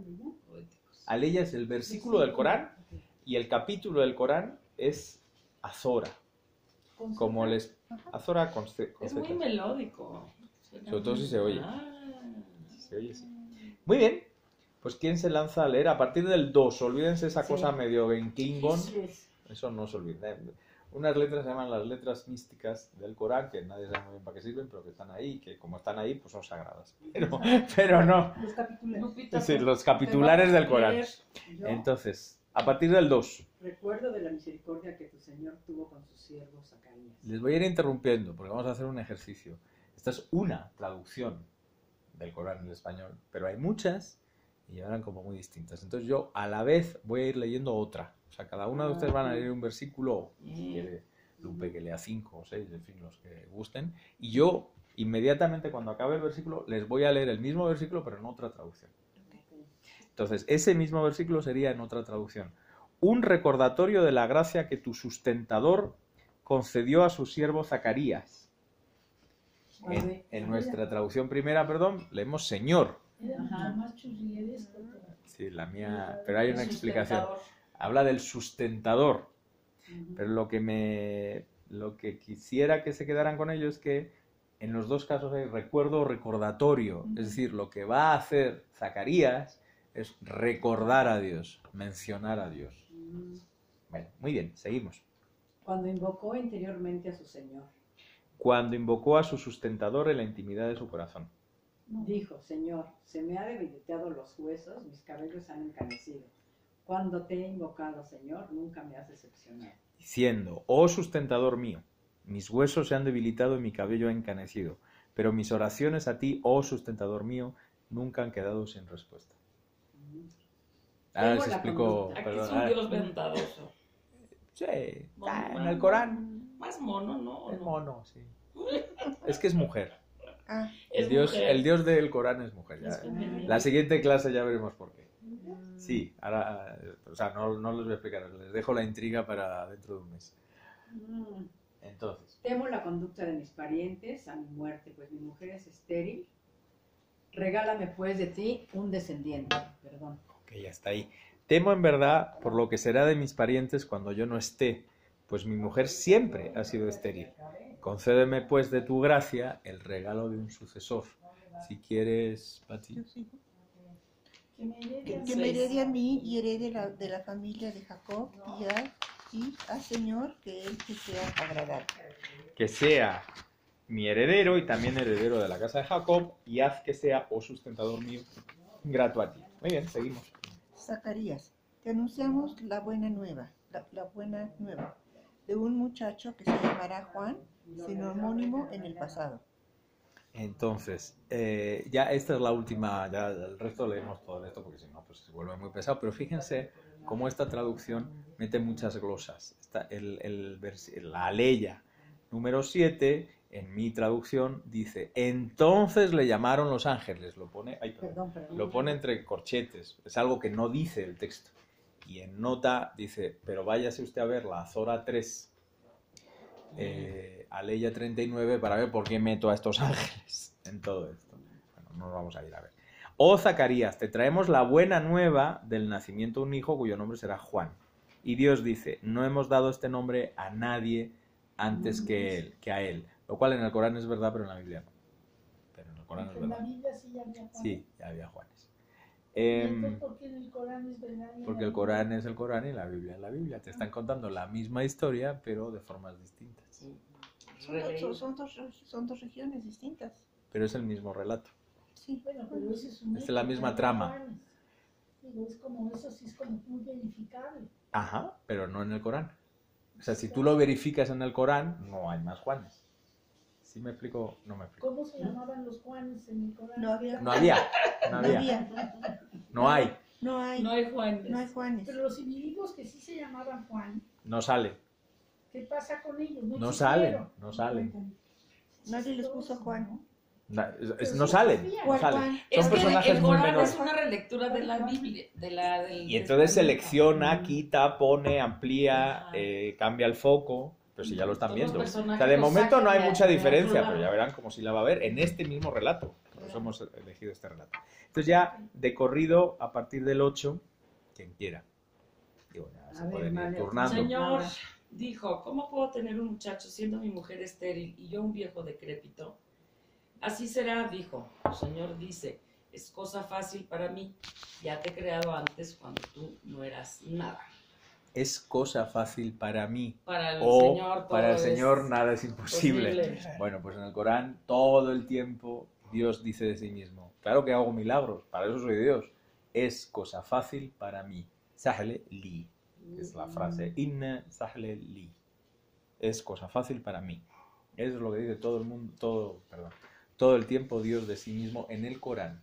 Aleya es el versículo del Corán y el capítulo del Corán es Azora, como les Azora con C- con Es muy Z. melódico. Sobre todo si se oye. Ah. Se oye, sí. Muy bien, pues ¿quién se lanza a leer? A partir del dos, olvídense esa Sí. cosa medio en Klingon, eso no se olviden. Unas letras se llaman las letras místicas del Corán, que nadie sabe muy bien para qué sirven, pero que están ahí, y que como están ahí, pues son sagradas. Pero, pero no, Los capítulos. Lupita, sí, ¿por los qué capitulares vas a del Corán. leer? Yo Entonces, a partir del dos, recuerdo de la misericordia que tu Señor tuvo con su siervo Zacarías. les voy a ir interrumpiendo, porque vamos a hacer un ejercicio. Esta es una traducción del Corán en el español, pero hay muchas y eran como muy distintas. Entonces yo a la vez voy a ir leyendo otra. O sea, cada una de ustedes van a leer un versículo, si quiere Lupe que lea cinco o seis, en fin, los que gusten. Y yo, inmediatamente cuando acabe el versículo, les voy a leer el mismo versículo, pero en otra traducción. Entonces, ese mismo versículo sería en otra traducción. Un recordatorio de la gracia que tu sustentador concedió a su siervo Zacarías. En, en nuestra traducción primera, perdón, leemos Señor. Era Ajá. mucho más churrieres que otra. Sí, la mía, pero hay una El explicación. sustentador. Habla del sustentador. Ujú. Pero lo que me lo que quisiera que se quedaran con ello es que en los dos casos hay recuerdo o recordatorio. Es decir, lo que va a hacer Zacarías es recordar a Dios, mencionar a Dios. Mm. Bueno, muy bien, seguimos. Cuando invocó interiormente a su Señor, Cuando invocó a su sustentador en la intimidad de su corazón. dijo: Señor, se me ha debilitado los huesos, mis cabellos han encanecido. Cuando te he invocado, Señor, nunca me has decepcionado. Diciendo, oh sustentador mío, mis huesos se han debilitado y mi cabello ha encanecido, pero mis oraciones a ti, oh sustentador mío, nunca han quedado sin respuesta. Mm. Ahora Tengo les la explico, conducta. Aquí perdón, es un ah, Dios bondadoso. sí, ah, en Mono, el Corán Más mono, ¿no? ¿O es no? mono, sí. Es que es mujer. Ah, El Es Dios, mujer. el Dios del Corán es mujer. ya. Es femenino. La siguiente clase ya veremos por qué. Sí, ahora, o sea, no, no les voy a explicar, les dejo la intriga para dentro de un mes. Mm. Entonces, Temo la conducta de mis parientes a mi muerte, pues mi mujer es estéril. Regálame pues de ti un descendiente. Perdón. ok, ya está ahí. Temo en verdad por lo que será de mis parientes cuando yo no esté, pues mi mujer siempre ha sido estéril. Concédeme pues de tu gracia el regalo de un sucesor. Si quieres, Pati. yo sigo. Que me herede Que, a que mí. me herede a mí y herede la, de la familia de Jacob y a, y a Señor que él te sea agradable. Que sea mi heredero y también heredero de la casa de Jacob, y haz que sea, oh sustentador mío, grato a ti. Muy bien, seguimos. Zacarías, te anunciamos la buena nueva, la, la buena nueva de un muchacho que se llamará Juan, sinónimo en el pasado. Entonces, eh, ya esta es la última, ya el resto leemos todo esto porque si no, pues se vuelve muy pesado, pero fíjense cómo esta traducción mete muchas glosas. Está el, el vers- la aleya número siete en mi traducción dice, entonces le llamaron los ángeles. Lo pone, ay, perdón, Perdón, perdón. lo pone entre corchetes. Es algo que no dice el texto. Y en nota dice, pero váyase usted a ver la Azora tres, eh, Aleya treinta y nueve, para ver por qué meto a estos ángeles en todo esto. Bueno, no nos vamos a ir a ver. Oh Zacarías, te traemos la buena nueva del nacimiento de un hijo cuyo nombre será Juan. Y Dios dice, no hemos dado este nombre a nadie antes que él, que a él. Lo cual en el Corán es verdad, pero en la Biblia no. Pero en el Corán es En la verdad. Biblia sí ya había Juan. Sí, ya había Juanes. ¿Y Em, entonces por qué en el Corán es verdad? y en porque la el Corán es el Corán y la Biblia es la Biblia. Te están contando la misma historia, pero de formas distintas. Son, dos, son, dos, son dos regiones distintas. Pero es el mismo relato. Sí. Bueno, pero eso es un Es la hecho, misma que trama. había Juanes. Digo, es como, eso sí es como muy verificable. Ajá, pero no en el Corán. O sea, si tú lo verificas en el Corán, no hay más Juanes. ¿Sí me explico? No me explico. ¿Cómo se llamaban los Juanes en el Corán? No había. No había, no No había, había. no hay, No hay. No hay Juanes. No hay Juanes. Pero los individuos que sí se llamaban Juan, no sale, ¿qué pasa con ellos? No, no existieron. salen, no salen. Nadie les puso Juan. Na- es- es- No salen, no ¿Cuál salen. Juan? Es Son que el, personajes el muy Corán menores. es una relectura de la Biblia. De la, del Y entonces Testamento. selecciona, quita, pone, amplía, Ajá. eh, cambia el foco. Pero si ya lo están Todos los viendo. O personajes sea, de los momento no sacan hay de- mucha de diferencia, otro pero ya lado. verán como si la va a ver en este mismo relato. Por eso hemos elegido este relato. Entonces ya de corrido, a partir del ocho, quien quiera. Digo, ya se A ver, pueden ir María, turnando. Señor dijo, ¿cómo puedo tener un muchacho siendo mi mujer estéril y yo un viejo decrépito? Así será, dijo. El Señor dice, es cosa fácil para mí. Ya te he creado antes cuando tú no eras nada. Es cosa fácil para mí. Para el O Señor todo para el es Señor nada es imposible. posible. Bueno, pues en el Corán todo el tiempo Dios dice de sí mismo, claro que hago milagros, para eso soy Dios. Es cosa fácil para mí. Sahle li. Es la frase. Inna sahle li. Es cosa fácil para mí. Eso es lo que dice todo el mundo, todo, perdón, todo el tiempo Dios de sí mismo en el Corán.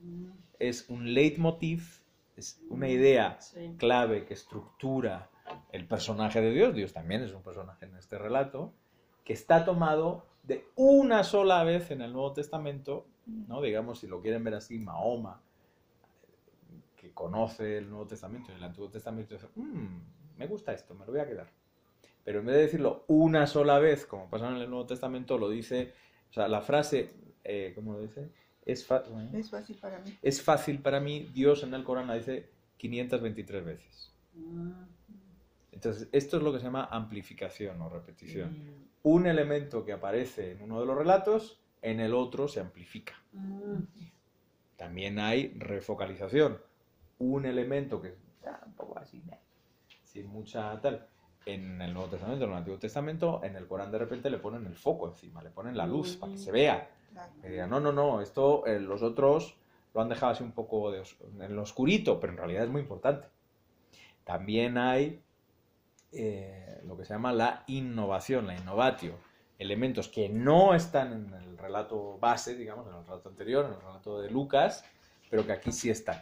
Es un leitmotiv, es una idea Sí. clave que estructura el personaje de Dios. Dios también es un personaje en este relato, que está tomado de una sola vez en el Nuevo Testamento, ¿no? Digamos, si lo quieren ver así, Mahoma, que conoce el Nuevo Testamento y el Antiguo Testamento, dice, "Mm, me gusta esto, me lo voy a quedar". Pero en vez de decirlo una sola vez, como pasa en el Nuevo Testamento, lo dice, o sea, la frase, eh, ¿cómo lo dice? Es, fa- bueno, Es fácil para mí. es fácil para mí, Dios en el Corán la dice quinientas veintitrés veces. Entonces, esto es lo que se llama amplificación o repetición. Mm. Un elemento que aparece en uno de los relatos, en el otro se amplifica. También hay refocalización. Un elemento que está un poco así, ¿no? Sin mucha tal, en el Nuevo Testamento, en el Antiguo Testamento, en el Corán de repente le ponen el foco encima, le ponen la luz para que se vea. Claro. Que digan, no, no, no, esto eh, los otros lo han dejado así un poco de os- en lo oscurito, pero en realidad es muy importante. También hay eh, lo que se llama la innovación, la innovatio. Elementos que no están en el relato base, digamos, en el relato anterior, en el relato de Lucas, pero que aquí sí están.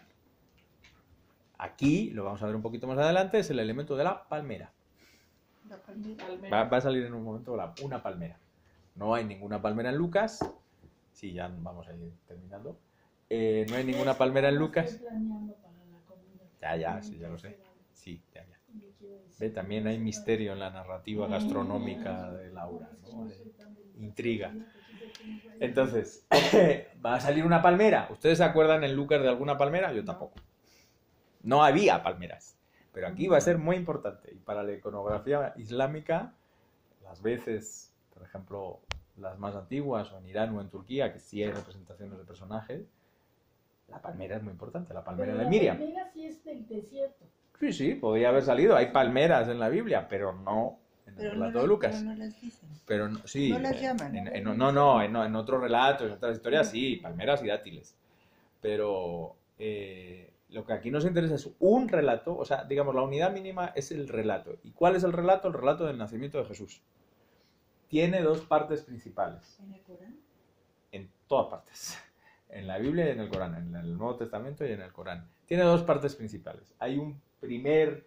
Aquí, lo vamos a ver un poquito más adelante, es el elemento de la palmera. La palmera. Palmera. Va, va a salir en un momento la- una palmera. No hay ninguna palmera en Lucas. Sí, ya vamos a ir terminando. Eh, no hay ninguna palmera en Lucas. Estoy planeando para la comida. Ya, ya, sí, ya lo sé. Sí, ya, ya. Yo quiero decir- Ve, también hay misterio en la narrativa gastronómica de Laura, ¿no? Hay intriga. Entonces, ¿va a salir una palmera? ¿Ustedes se acuerdan en Lucas de alguna palmera? Yo tampoco. No había palmeras. Pero aquí va a ser muy importante. Y para la iconografía islámica, las veces, por ejemplo, las más antiguas, o en Irán o en Turquía, que sí hay representaciones de personajes, la palmera es muy importante, la palmera Pero de la Miriam. palmera sí es del desierto. Sí, sí, podría haber salido. Hay palmeras en la Biblia, pero no en el Pero no, relato las, de Lucas. pero no las dicen. Pero no- sí. No las eh, llaman. en- en- no, no, en, en otros relatos, en otras historias sí, palmeras y dátiles. Pero eh, lo que aquí nos interesa es un relato, o sea, digamos, la unidad mínima es el relato. ¿Y cuál es el relato? El relato del nacimiento de Jesús. Tiene dos partes principales, ¿En el Corán? en todas partes. En la Biblia y en el Corán, en el Nuevo Testamento y en el Corán. Tiene dos partes principales. Hay un primer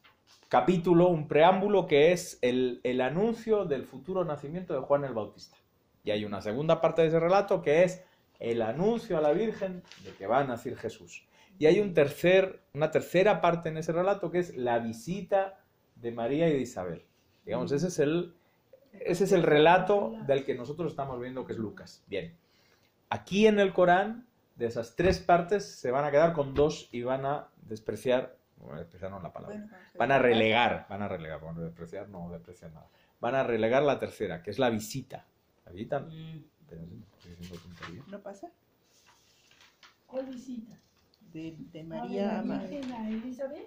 capítulo, un preámbulo, que es el, el anuncio del futuro nacimiento de Juan el Bautista. Y hay una segunda parte de ese relato que es el anuncio a la Virgen de que va a nacer Jesús. Y hay un tercer, una tercera parte en ese relato que es la visita de María y de Isabel. Digamos, ese es el, ese es el relato del que nosotros estamos viendo, que es Lucas. Bien. Aquí en el Corán, de esas tres partes, se van a quedar con dos y van a despreciar, bueno, despreciar no es la palabra, Bueno, vamos a van a ver. relegar, van a relegar, bueno, despreciar no despreciar nada. Van a relegar la tercera, que es la visita. La visita, Mm. pero sí, estoy diciendo tontería. ¿No pasa? ¿Cuál visita? De, de ¿A María a de la Ma- Virgen a Elizabeth?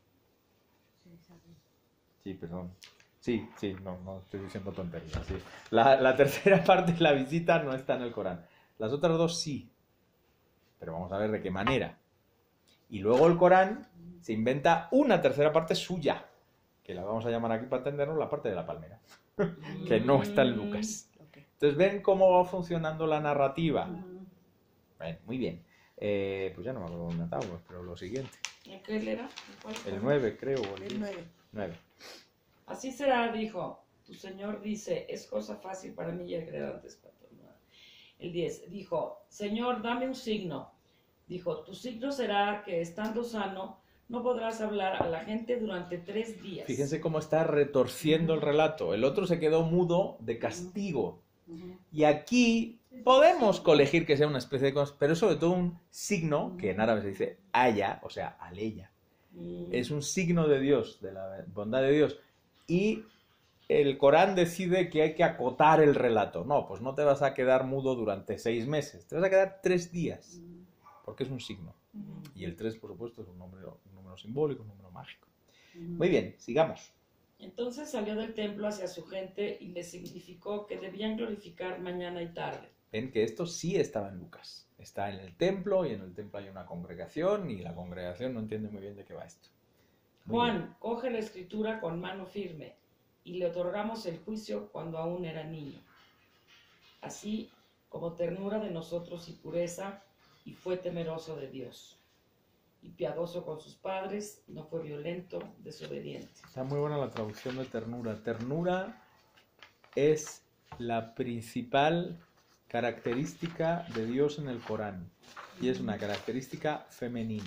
Sí, perdón. Sí, sí, no, no estoy diciendo tonterías. Sí. La, la tercera parte, la visita, no está en el Corán. Las otras dos sí. Pero vamos a ver de qué manera. Y luego el Corán se inventa una tercera parte suya, que la vamos a llamar aquí para entendernos la parte de la palmera, que no está en Lucas. Ok. Entonces, ¿ven cómo va funcionando la narrativa? Ujú. Bien, muy bien. Eh, pues ya no me acuerdo dónde estábamos, pero lo siguiente. ¿En qué él era? ¿En cuál fue? El nueve, creo. o el El diez. nueve. nueve. Así será, dijo. Tu Señor dice, es cosa fácil para mí y antes para tu hermana. El diez, dijo, Señor, dame un signo. Dijo, tu signo será que estando sano no podrás hablar a la gente durante tres días. Fíjense cómo está retorciendo el relato. El otro se quedó mudo de castigo. Ujú. Y aquí podemos colegir que sea una especie de cosa, pero es sobre todo un signo, que en árabe se dice aya, o sea, aleya. Mm. Es un signo de Dios, de la bondad de Dios. Y el Corán decide que hay que acotar el relato. No, pues no te vas a quedar mudo durante seis meses, te vas a quedar tres días, porque es un signo. Y el tres, por supuesto, es un número, un número simbólico, un número mágico. Muy bien, sigamos. Entonces salió del templo hacia su gente y les significó que debían glorificar mañana y tarde. Ven que esto sí estaba en Lucas. Está en el templo y en el templo hay una congregación y la congregación no entiende muy bien de qué va esto. Muy Juan, bien. coge la escritura con mano firme y le otorgamos el juicio cuando aún era niño. Así como ternura de nosotros y pureza, y fue temeroso de Dios. Y piadoso con sus padres, no fue violento, desobediente. Está muy buena la traducción de ternura. Ternura es la principal característica de Dios en el Corán y es una característica femenina.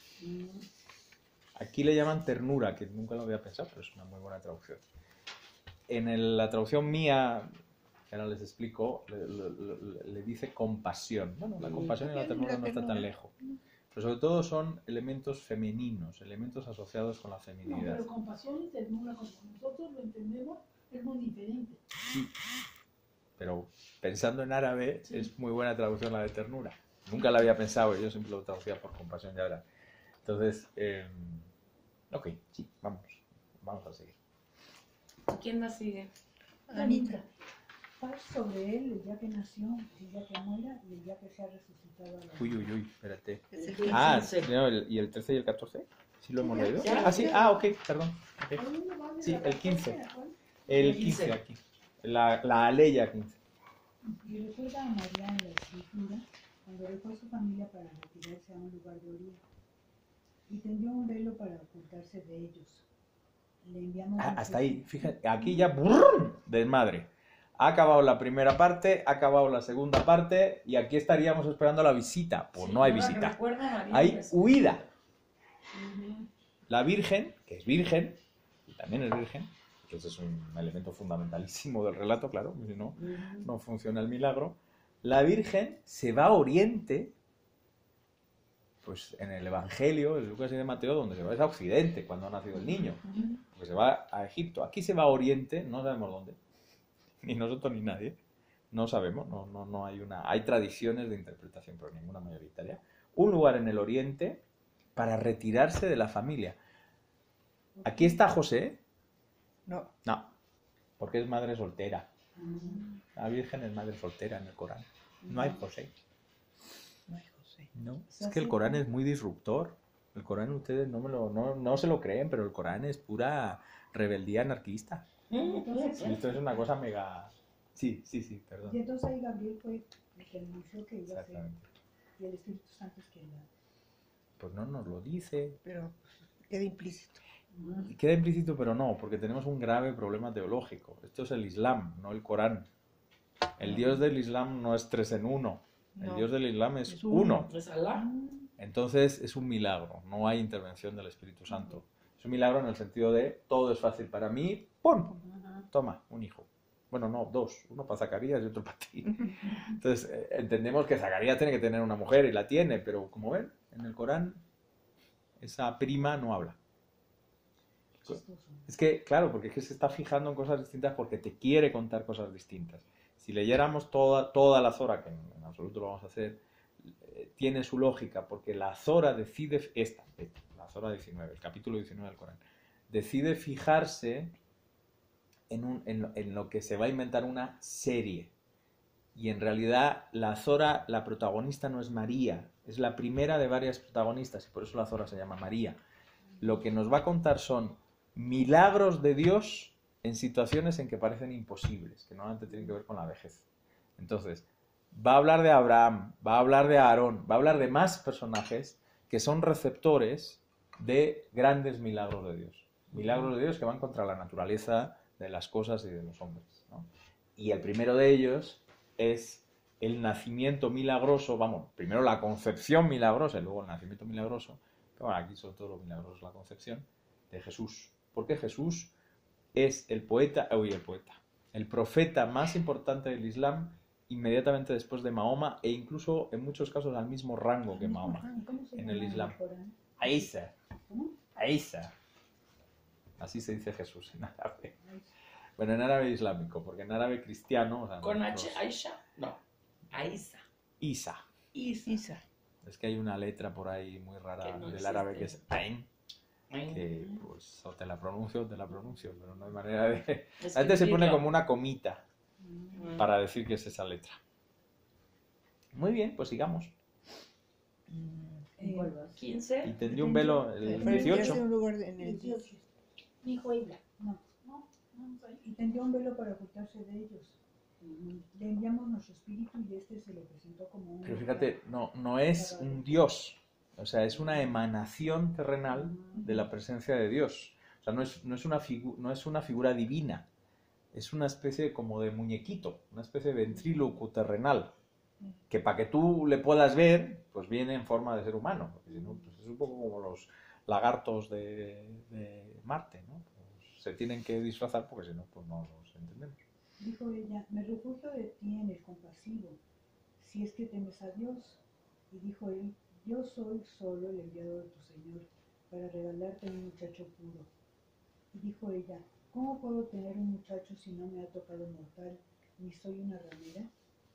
Aquí le llaman ternura, que nunca lo había pensado, pero es una muy buena traducción. En el- la traducción mía, que ahora les explico, le, le- le- le dice compasión. Bueno, la compasión y la ternura no está tan lejos. Pero sobre todo son elementos femeninos, elementos asociados con la No, feminidad. pero compasión y ternura, como nosotros lo entendemos, es muy diferente. Sí, pero pensando en árabe Sí. es muy buena traducción la de ternura. Nunca la había pensado, yo siempre lo traducía por compasión, ya verás. Entonces, eh, ok, sí, vamos, vamos a seguir. ¿Quién la sigue? Anita. Paz sobre él el día que nació, el día que muera y el día que sea resucitado a la Uy, uy, uy, espérate. Es el quince. Ah, quince. no, el- ¿y el trece y el catorce? ¿Sí lo hemos Ya, leído? ya, Ah, sí, ya. ah, ok, perdón. Ok. ¿A dónde va de Sí, la el catorce quince. a cuál? El El quince. quince aquí, la, la aleya quince. Y recuerda a María en la escritura cuando dejó a su familia para retirarse a un lugar de Oriente y tendió un velo para ocultarse de ellos. Le enviamos Ah, un hasta ahí, Jesús. fíjate, aquí ya ¡brum! Desmadre. Ha acabado la primera parte, ha acabado la segunda parte y aquí estaríamos esperando la visita. Pues Sí, no hay ahora que visita. recuerdo a María, Hay pues, huida. ujú. La Virgen, que es virgen, y también es virgen, que ese es un elemento fundamentalísimo del relato, claro, si no, no funciona el milagro. La Virgen se va a Oriente, pues en el Evangelio, de Lucas y de Mateo, donde se va es a Occidente, cuando ha nacido el niño, porque se va a Egipto. Aquí se va a Oriente, no sabemos dónde, ni nosotros ni nadie, no sabemos, no, no, no hay una... Hay tradiciones de interpretación, pero ninguna mayoritaria. Un lugar en el Oriente para retirarse de la familia. ¿Aquí está José? No. No, porque es madre soltera. La Virgen es madre soltera en el Corán. No hay José. No hay José. No, es que el Corán es muy disruptor. El Corán ustedes no, me lo, no, no se lo creen, pero el Corán es pura rebeldía anarquista. Entonces, Y esto es una cosa mega... Sí, sí, sí, y perdón. entonces ahí Gabriel fue el que anunció que iba a ser, Exactamente. y el Espíritu Santo es quien la... Pues no nos lo dice. Pero pues, queda implícito. Queda implícito, pero no, porque tenemos un grave problema teológico. Esto es el Islam, no el Corán. El Dios del Islam no es tres en uno. El No, Dios del Islam es, es uno. ¿Es Alá? Entonces es un milagro, no hay intervención del Espíritu Santo. Es un milagro en el sentido de todo es fácil para mí, ¡pum! Toma, un hijo. Bueno, no, dos. Uno para Zacarías y otro para ti. Entonces eh, entendemos que Zacarías tiene que tener una mujer y la tiene, pero como ven, en el Corán esa prima no habla. Es que, claro, porque es que se está fijando en cosas distintas porque te quiere contar cosas distintas. Si leyéramos toda, toda la Zora, que en, en absoluto lo vamos a hacer, eh, tiene su lógica, porque la Zora decide, esta, esta, la Zora diecinueve, el capítulo diecinueve del Corán, decide fijarse en, un, en, lo, en lo que se va a inventar una serie. Y en realidad la Zora, la protagonista no es María, es la primera de varias protagonistas, y por eso la Zora se llama María. Lo que nos va a contar son milagros de Dios en situaciones en que parecen imposibles, que normalmente tienen que ver con la vejez. Entonces, va a hablar de Abraham, va a hablar de Aarón, va a hablar de más personajes que son receptores de grandes milagros de Dios. Milagros de Dios que van contra la naturaleza de las cosas y de los hombres, ¿no? Y el primero de ellos es el nacimiento milagroso, vamos, primero la concepción milagrosa y luego el nacimiento milagroso, que bueno, aquí sobre todo lo milagroso es la concepción de Jesús. Porque Jesús es el poeta, uy, el poeta, el profeta más importante del Islam inmediatamente después de Mahoma e incluso en muchos casos al mismo rango que Mahoma en el Islam. Aisa, Aisa. Así se dice Jesús en árabe. Bueno, en árabe islámico, porque en árabe cristiano... O sea, ¿Con nosotros- H? ¿Aisha? No. Aisa. Isa. Isa. Isa. Es que hay una letra por ahí muy rara Que no del existe. árabe que es Ain, que pues o te la pronuncio o te la pronuncio, pero no hay manera de... La gente se pone como una comita Mm. para decir que es esa letra. Muy bien, pues sigamos. ¿En cuál vas? Y quince. tendría un velo el Frente hacia dieciocho. un lugar en el dieciocho. Dijo ella. No, No, vamos ahí. y tendría un velo para ocultarse de ellos. Le enviamos nuestro espíritu y este se lo presentó como un... Pero fíjate, no, no es un Dios, o sea, es una emanación terrenal de la presencia de Dios. O sea, no es, no es, una, figu no es una figura divina, es una especie como de muñequito, una especie de ventríloco terrenal, que para que tú le puedas ver, pues viene en forma de ser humano, porque si no, pues es un poco como los lagartos de, de Marte, ¿no? Pues se tienen que disfrazar porque si no, pues no los entendemos. Dijo ella, me refugio de ti en el compasivo, si es que temes a Dios. Y dijo él, yo soy solo el enviado de tu Señor, para regalarte un muchacho puro. Y dijo ella, ¿cómo puedo tener un muchacho si no me ha tocado mortal, ni soy una ramera?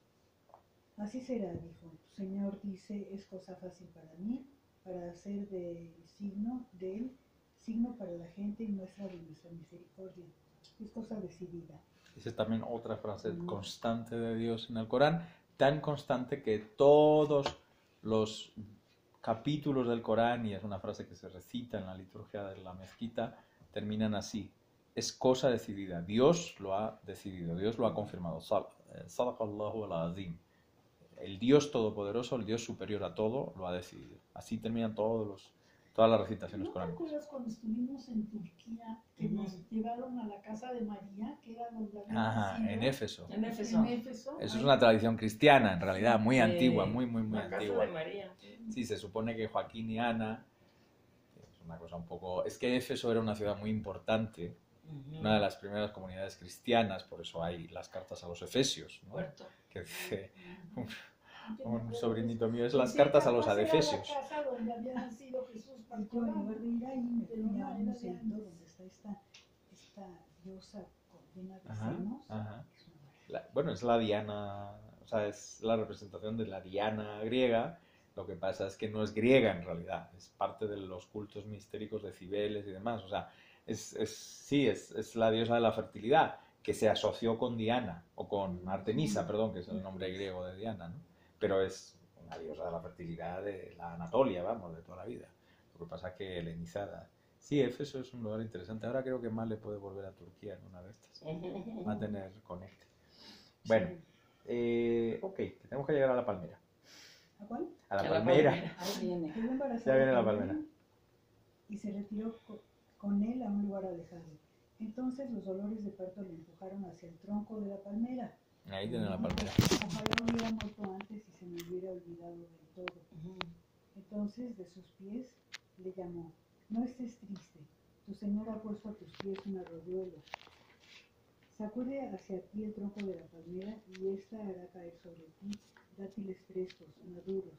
Así será, dijo, tu Señor dice, es cosa fácil para mí, para hacer de signo de él, signo para la gente y muestra de nuestra misericordia. Es cosa decidida. Esa es también otra frase constante de Dios en el Corán, tan constante que todos los capítulos del Corán, y es una frase que se recita en la liturgia de la mezquita, terminan así. Es cosa decidida. Dios lo ha decidido, Dios lo ha confirmado. Sadaqallahu al-Azim. El Dios todopoderoso, el Dios superior a todo, lo ha decidido. Así terminan todos los, todas las recitaciones ¿No te coránicas. acuerdas cuando estuvimos en Turquía que Ujú. nos llevaron a la casa de María, que era donde había Ajá, nacido? en Éfeso. En Éfeso. En Éfeso. Eso es ahí. una tradición cristiana, en realidad, muy Sí. antigua, muy, muy, muy La casa antigua. de María. Sí, se supone que Joaquín y Ana, es una cosa un poco... Es que Éfeso era una ciudad muy importante, Ujú. una de las primeras comunidades cristianas, por eso hay las cartas a los Efesios, ¿no? Puerto. Que dice, Yo me un acuerdo sobrinito de eso. mío, es Y las sí, cartas a los capaz era adefesios. la casa donde había nacido Jesús Y para yo en lugar de ir ahí me Pero fui no, a era un de museito antes. donde está esta, esta diosa con- llena de Ajá, senos. ajá. Es una maravilla. La- bueno, es la Diana, o sea, es la representación de la Diana griega. Lo que pasa es que no es griega en realidad, es parte de los cultos mistéricos de Cibeles y demás. O sea, es, es, sí, es, es la diosa de la fertilidad, que se asoció con Diana, o con Artemisa, perdón, que es el nombre griego de Diana, ¿no? Pero es una diosa de la fertilidad de la Anatolia, vamos, de toda la vida. Lo que pasa es que helenizada. Sí, Éfeso es un lugar interesante. Ahora creo que Male puede volver a Turquía en una de estas. Va a tener conecte. Bueno, eh, ok, que tenemos que llegar a la palmera. ¿A cuál? A la A la palmera. palmera. Ahí viene. Quedó embarazada Ya viene la con él palmera. Y se retiró co- con él a un lugar alejado. Entonces los dolores de parto le empujaron hacia el tronco de la palmera. Ahí tiene la palmera. Ojalá hubiera muerto antes y se me hubiera olvidado del todo. Entonces de sus pies le llamó: no estés triste, tu Señor ha puesto a tus pies un arroyuelo. Sacude hacia ti el tronco de la palmera y ésta hará caer sobre ti dátiles frescos, maduros.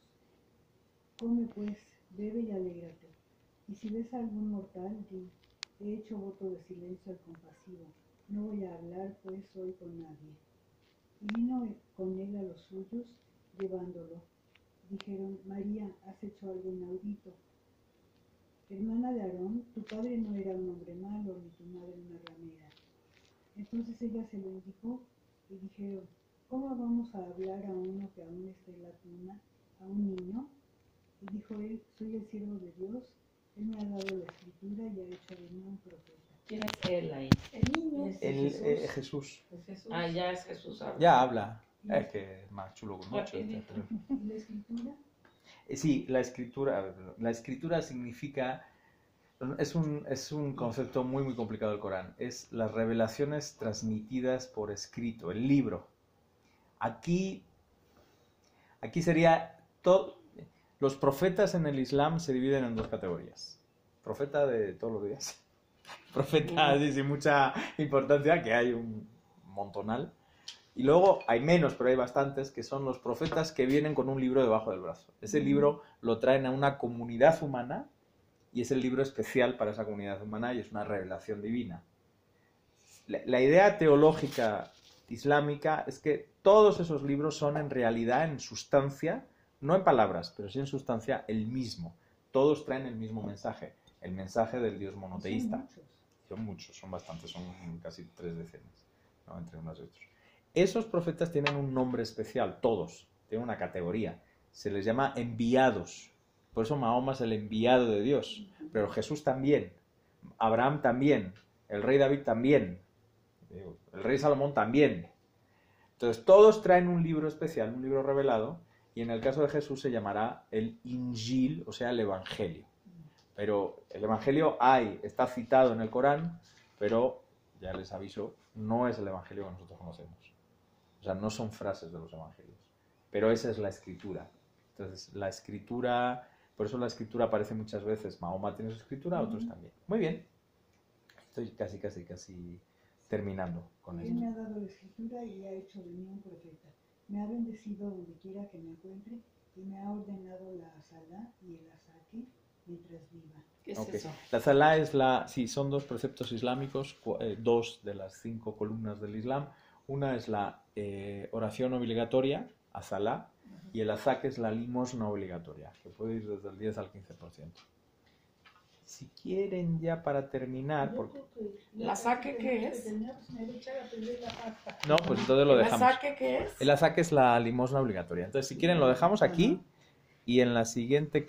Come pues, bebe y alégrate. Y si ves a algún mortal, di: he hecho voto de silencio al compasivo, no voy a hablar pues hoy con nadie. Y vino con él a los suyos, llevándolo. Dijeron: María, has hecho algo inaudito. Hermana de Aarón, tu padre no era un hombre malo, ni tu madre una ramera. Entonces ella se lo indicó y dijeron: ¿cómo vamos a hablar a uno que aún está en la tumba, a un niño? Y dijo él: soy el siervo de Dios, él me ha dado la escritura y ha hecho de mí un profeta. ¿Quién es él ahí? El niño es El, Jesús. eh, Jesús. Es Jesús. Ah, ya es Jesús. ahora. Ya habla. Es que es más chulo con mucho. Rapidito. ¿Y la escritura? Eh, Sí, la escritura, la escritura significa, es un, es un concepto muy muy complicado del Corán, es las revelaciones transmitidas por escrito, el libro. Aquí, aquí sería, todo, los profetas en el Islam se dividen en dos categorías. Profeta de todos los días, profeta así, sin mucha importancia, que hay un montonal. Y luego hay menos, pero hay bastantes, que son los profetas que vienen con un libro debajo del brazo. Ese libro lo traen a una comunidad humana y es el libro especial para esa comunidad humana y es una revelación divina. La, la idea teológica islámica es que todos esos libros son en realidad, en sustancia, no en palabras, pero sí en sustancia, el mismo. Todos traen el mismo mensaje, el mensaje del Dios monoteísta. Son muchos. Son muchos, son bastantes, son casi tres decenas, ¿no? Entre unos y otros. Esos profetas tienen un nombre especial, todos, tienen una categoría, se les llama enviados, por eso Mahoma es el enviado de Dios, pero Jesús también, Abraham también, el rey David también, el rey Salomón también. Entonces todos traen un libro especial, un libro revelado, y en el caso de Jesús se llamará el Injil, o sea, el Evangelio. Pero el Evangelio hay, está citado en el Corán, pero ya les aviso, no es el Evangelio que nosotros conocemos. O sea, no son frases de los evangelios, pero esa es la escritura. Entonces, la escritura, por eso la escritura aparece muchas veces. Mahoma tiene su escritura, otros también. Muy bien. Estoy casi, casi, casi terminando con Él me esto. ha dado la escritura y ha hecho de mí un profeta. Me ha bendecido donde quiera que me encuentre y me ha ordenado la salá y el asaque mientras viva. ¿Qué es Ok. eso? La Salah es la, sí, son dos preceptos islámicos, cu- eh, dos de las cinco columnas del Islam. Una es la eh, oración obligatoria, a Salah, y el azaque es la limosna obligatoria, que puede ir desde el diez al quince por ciento. Si quieren ya para terminar, Yo porque... creo que ¿La saque qué es? Tenemos que echar a perder la pasta. No, pues entonces lo ¿El dejamos. azaque qué es? El azaque es la limosna obligatoria. Entonces, si quieren, lo dejamos aquí y en la siguiente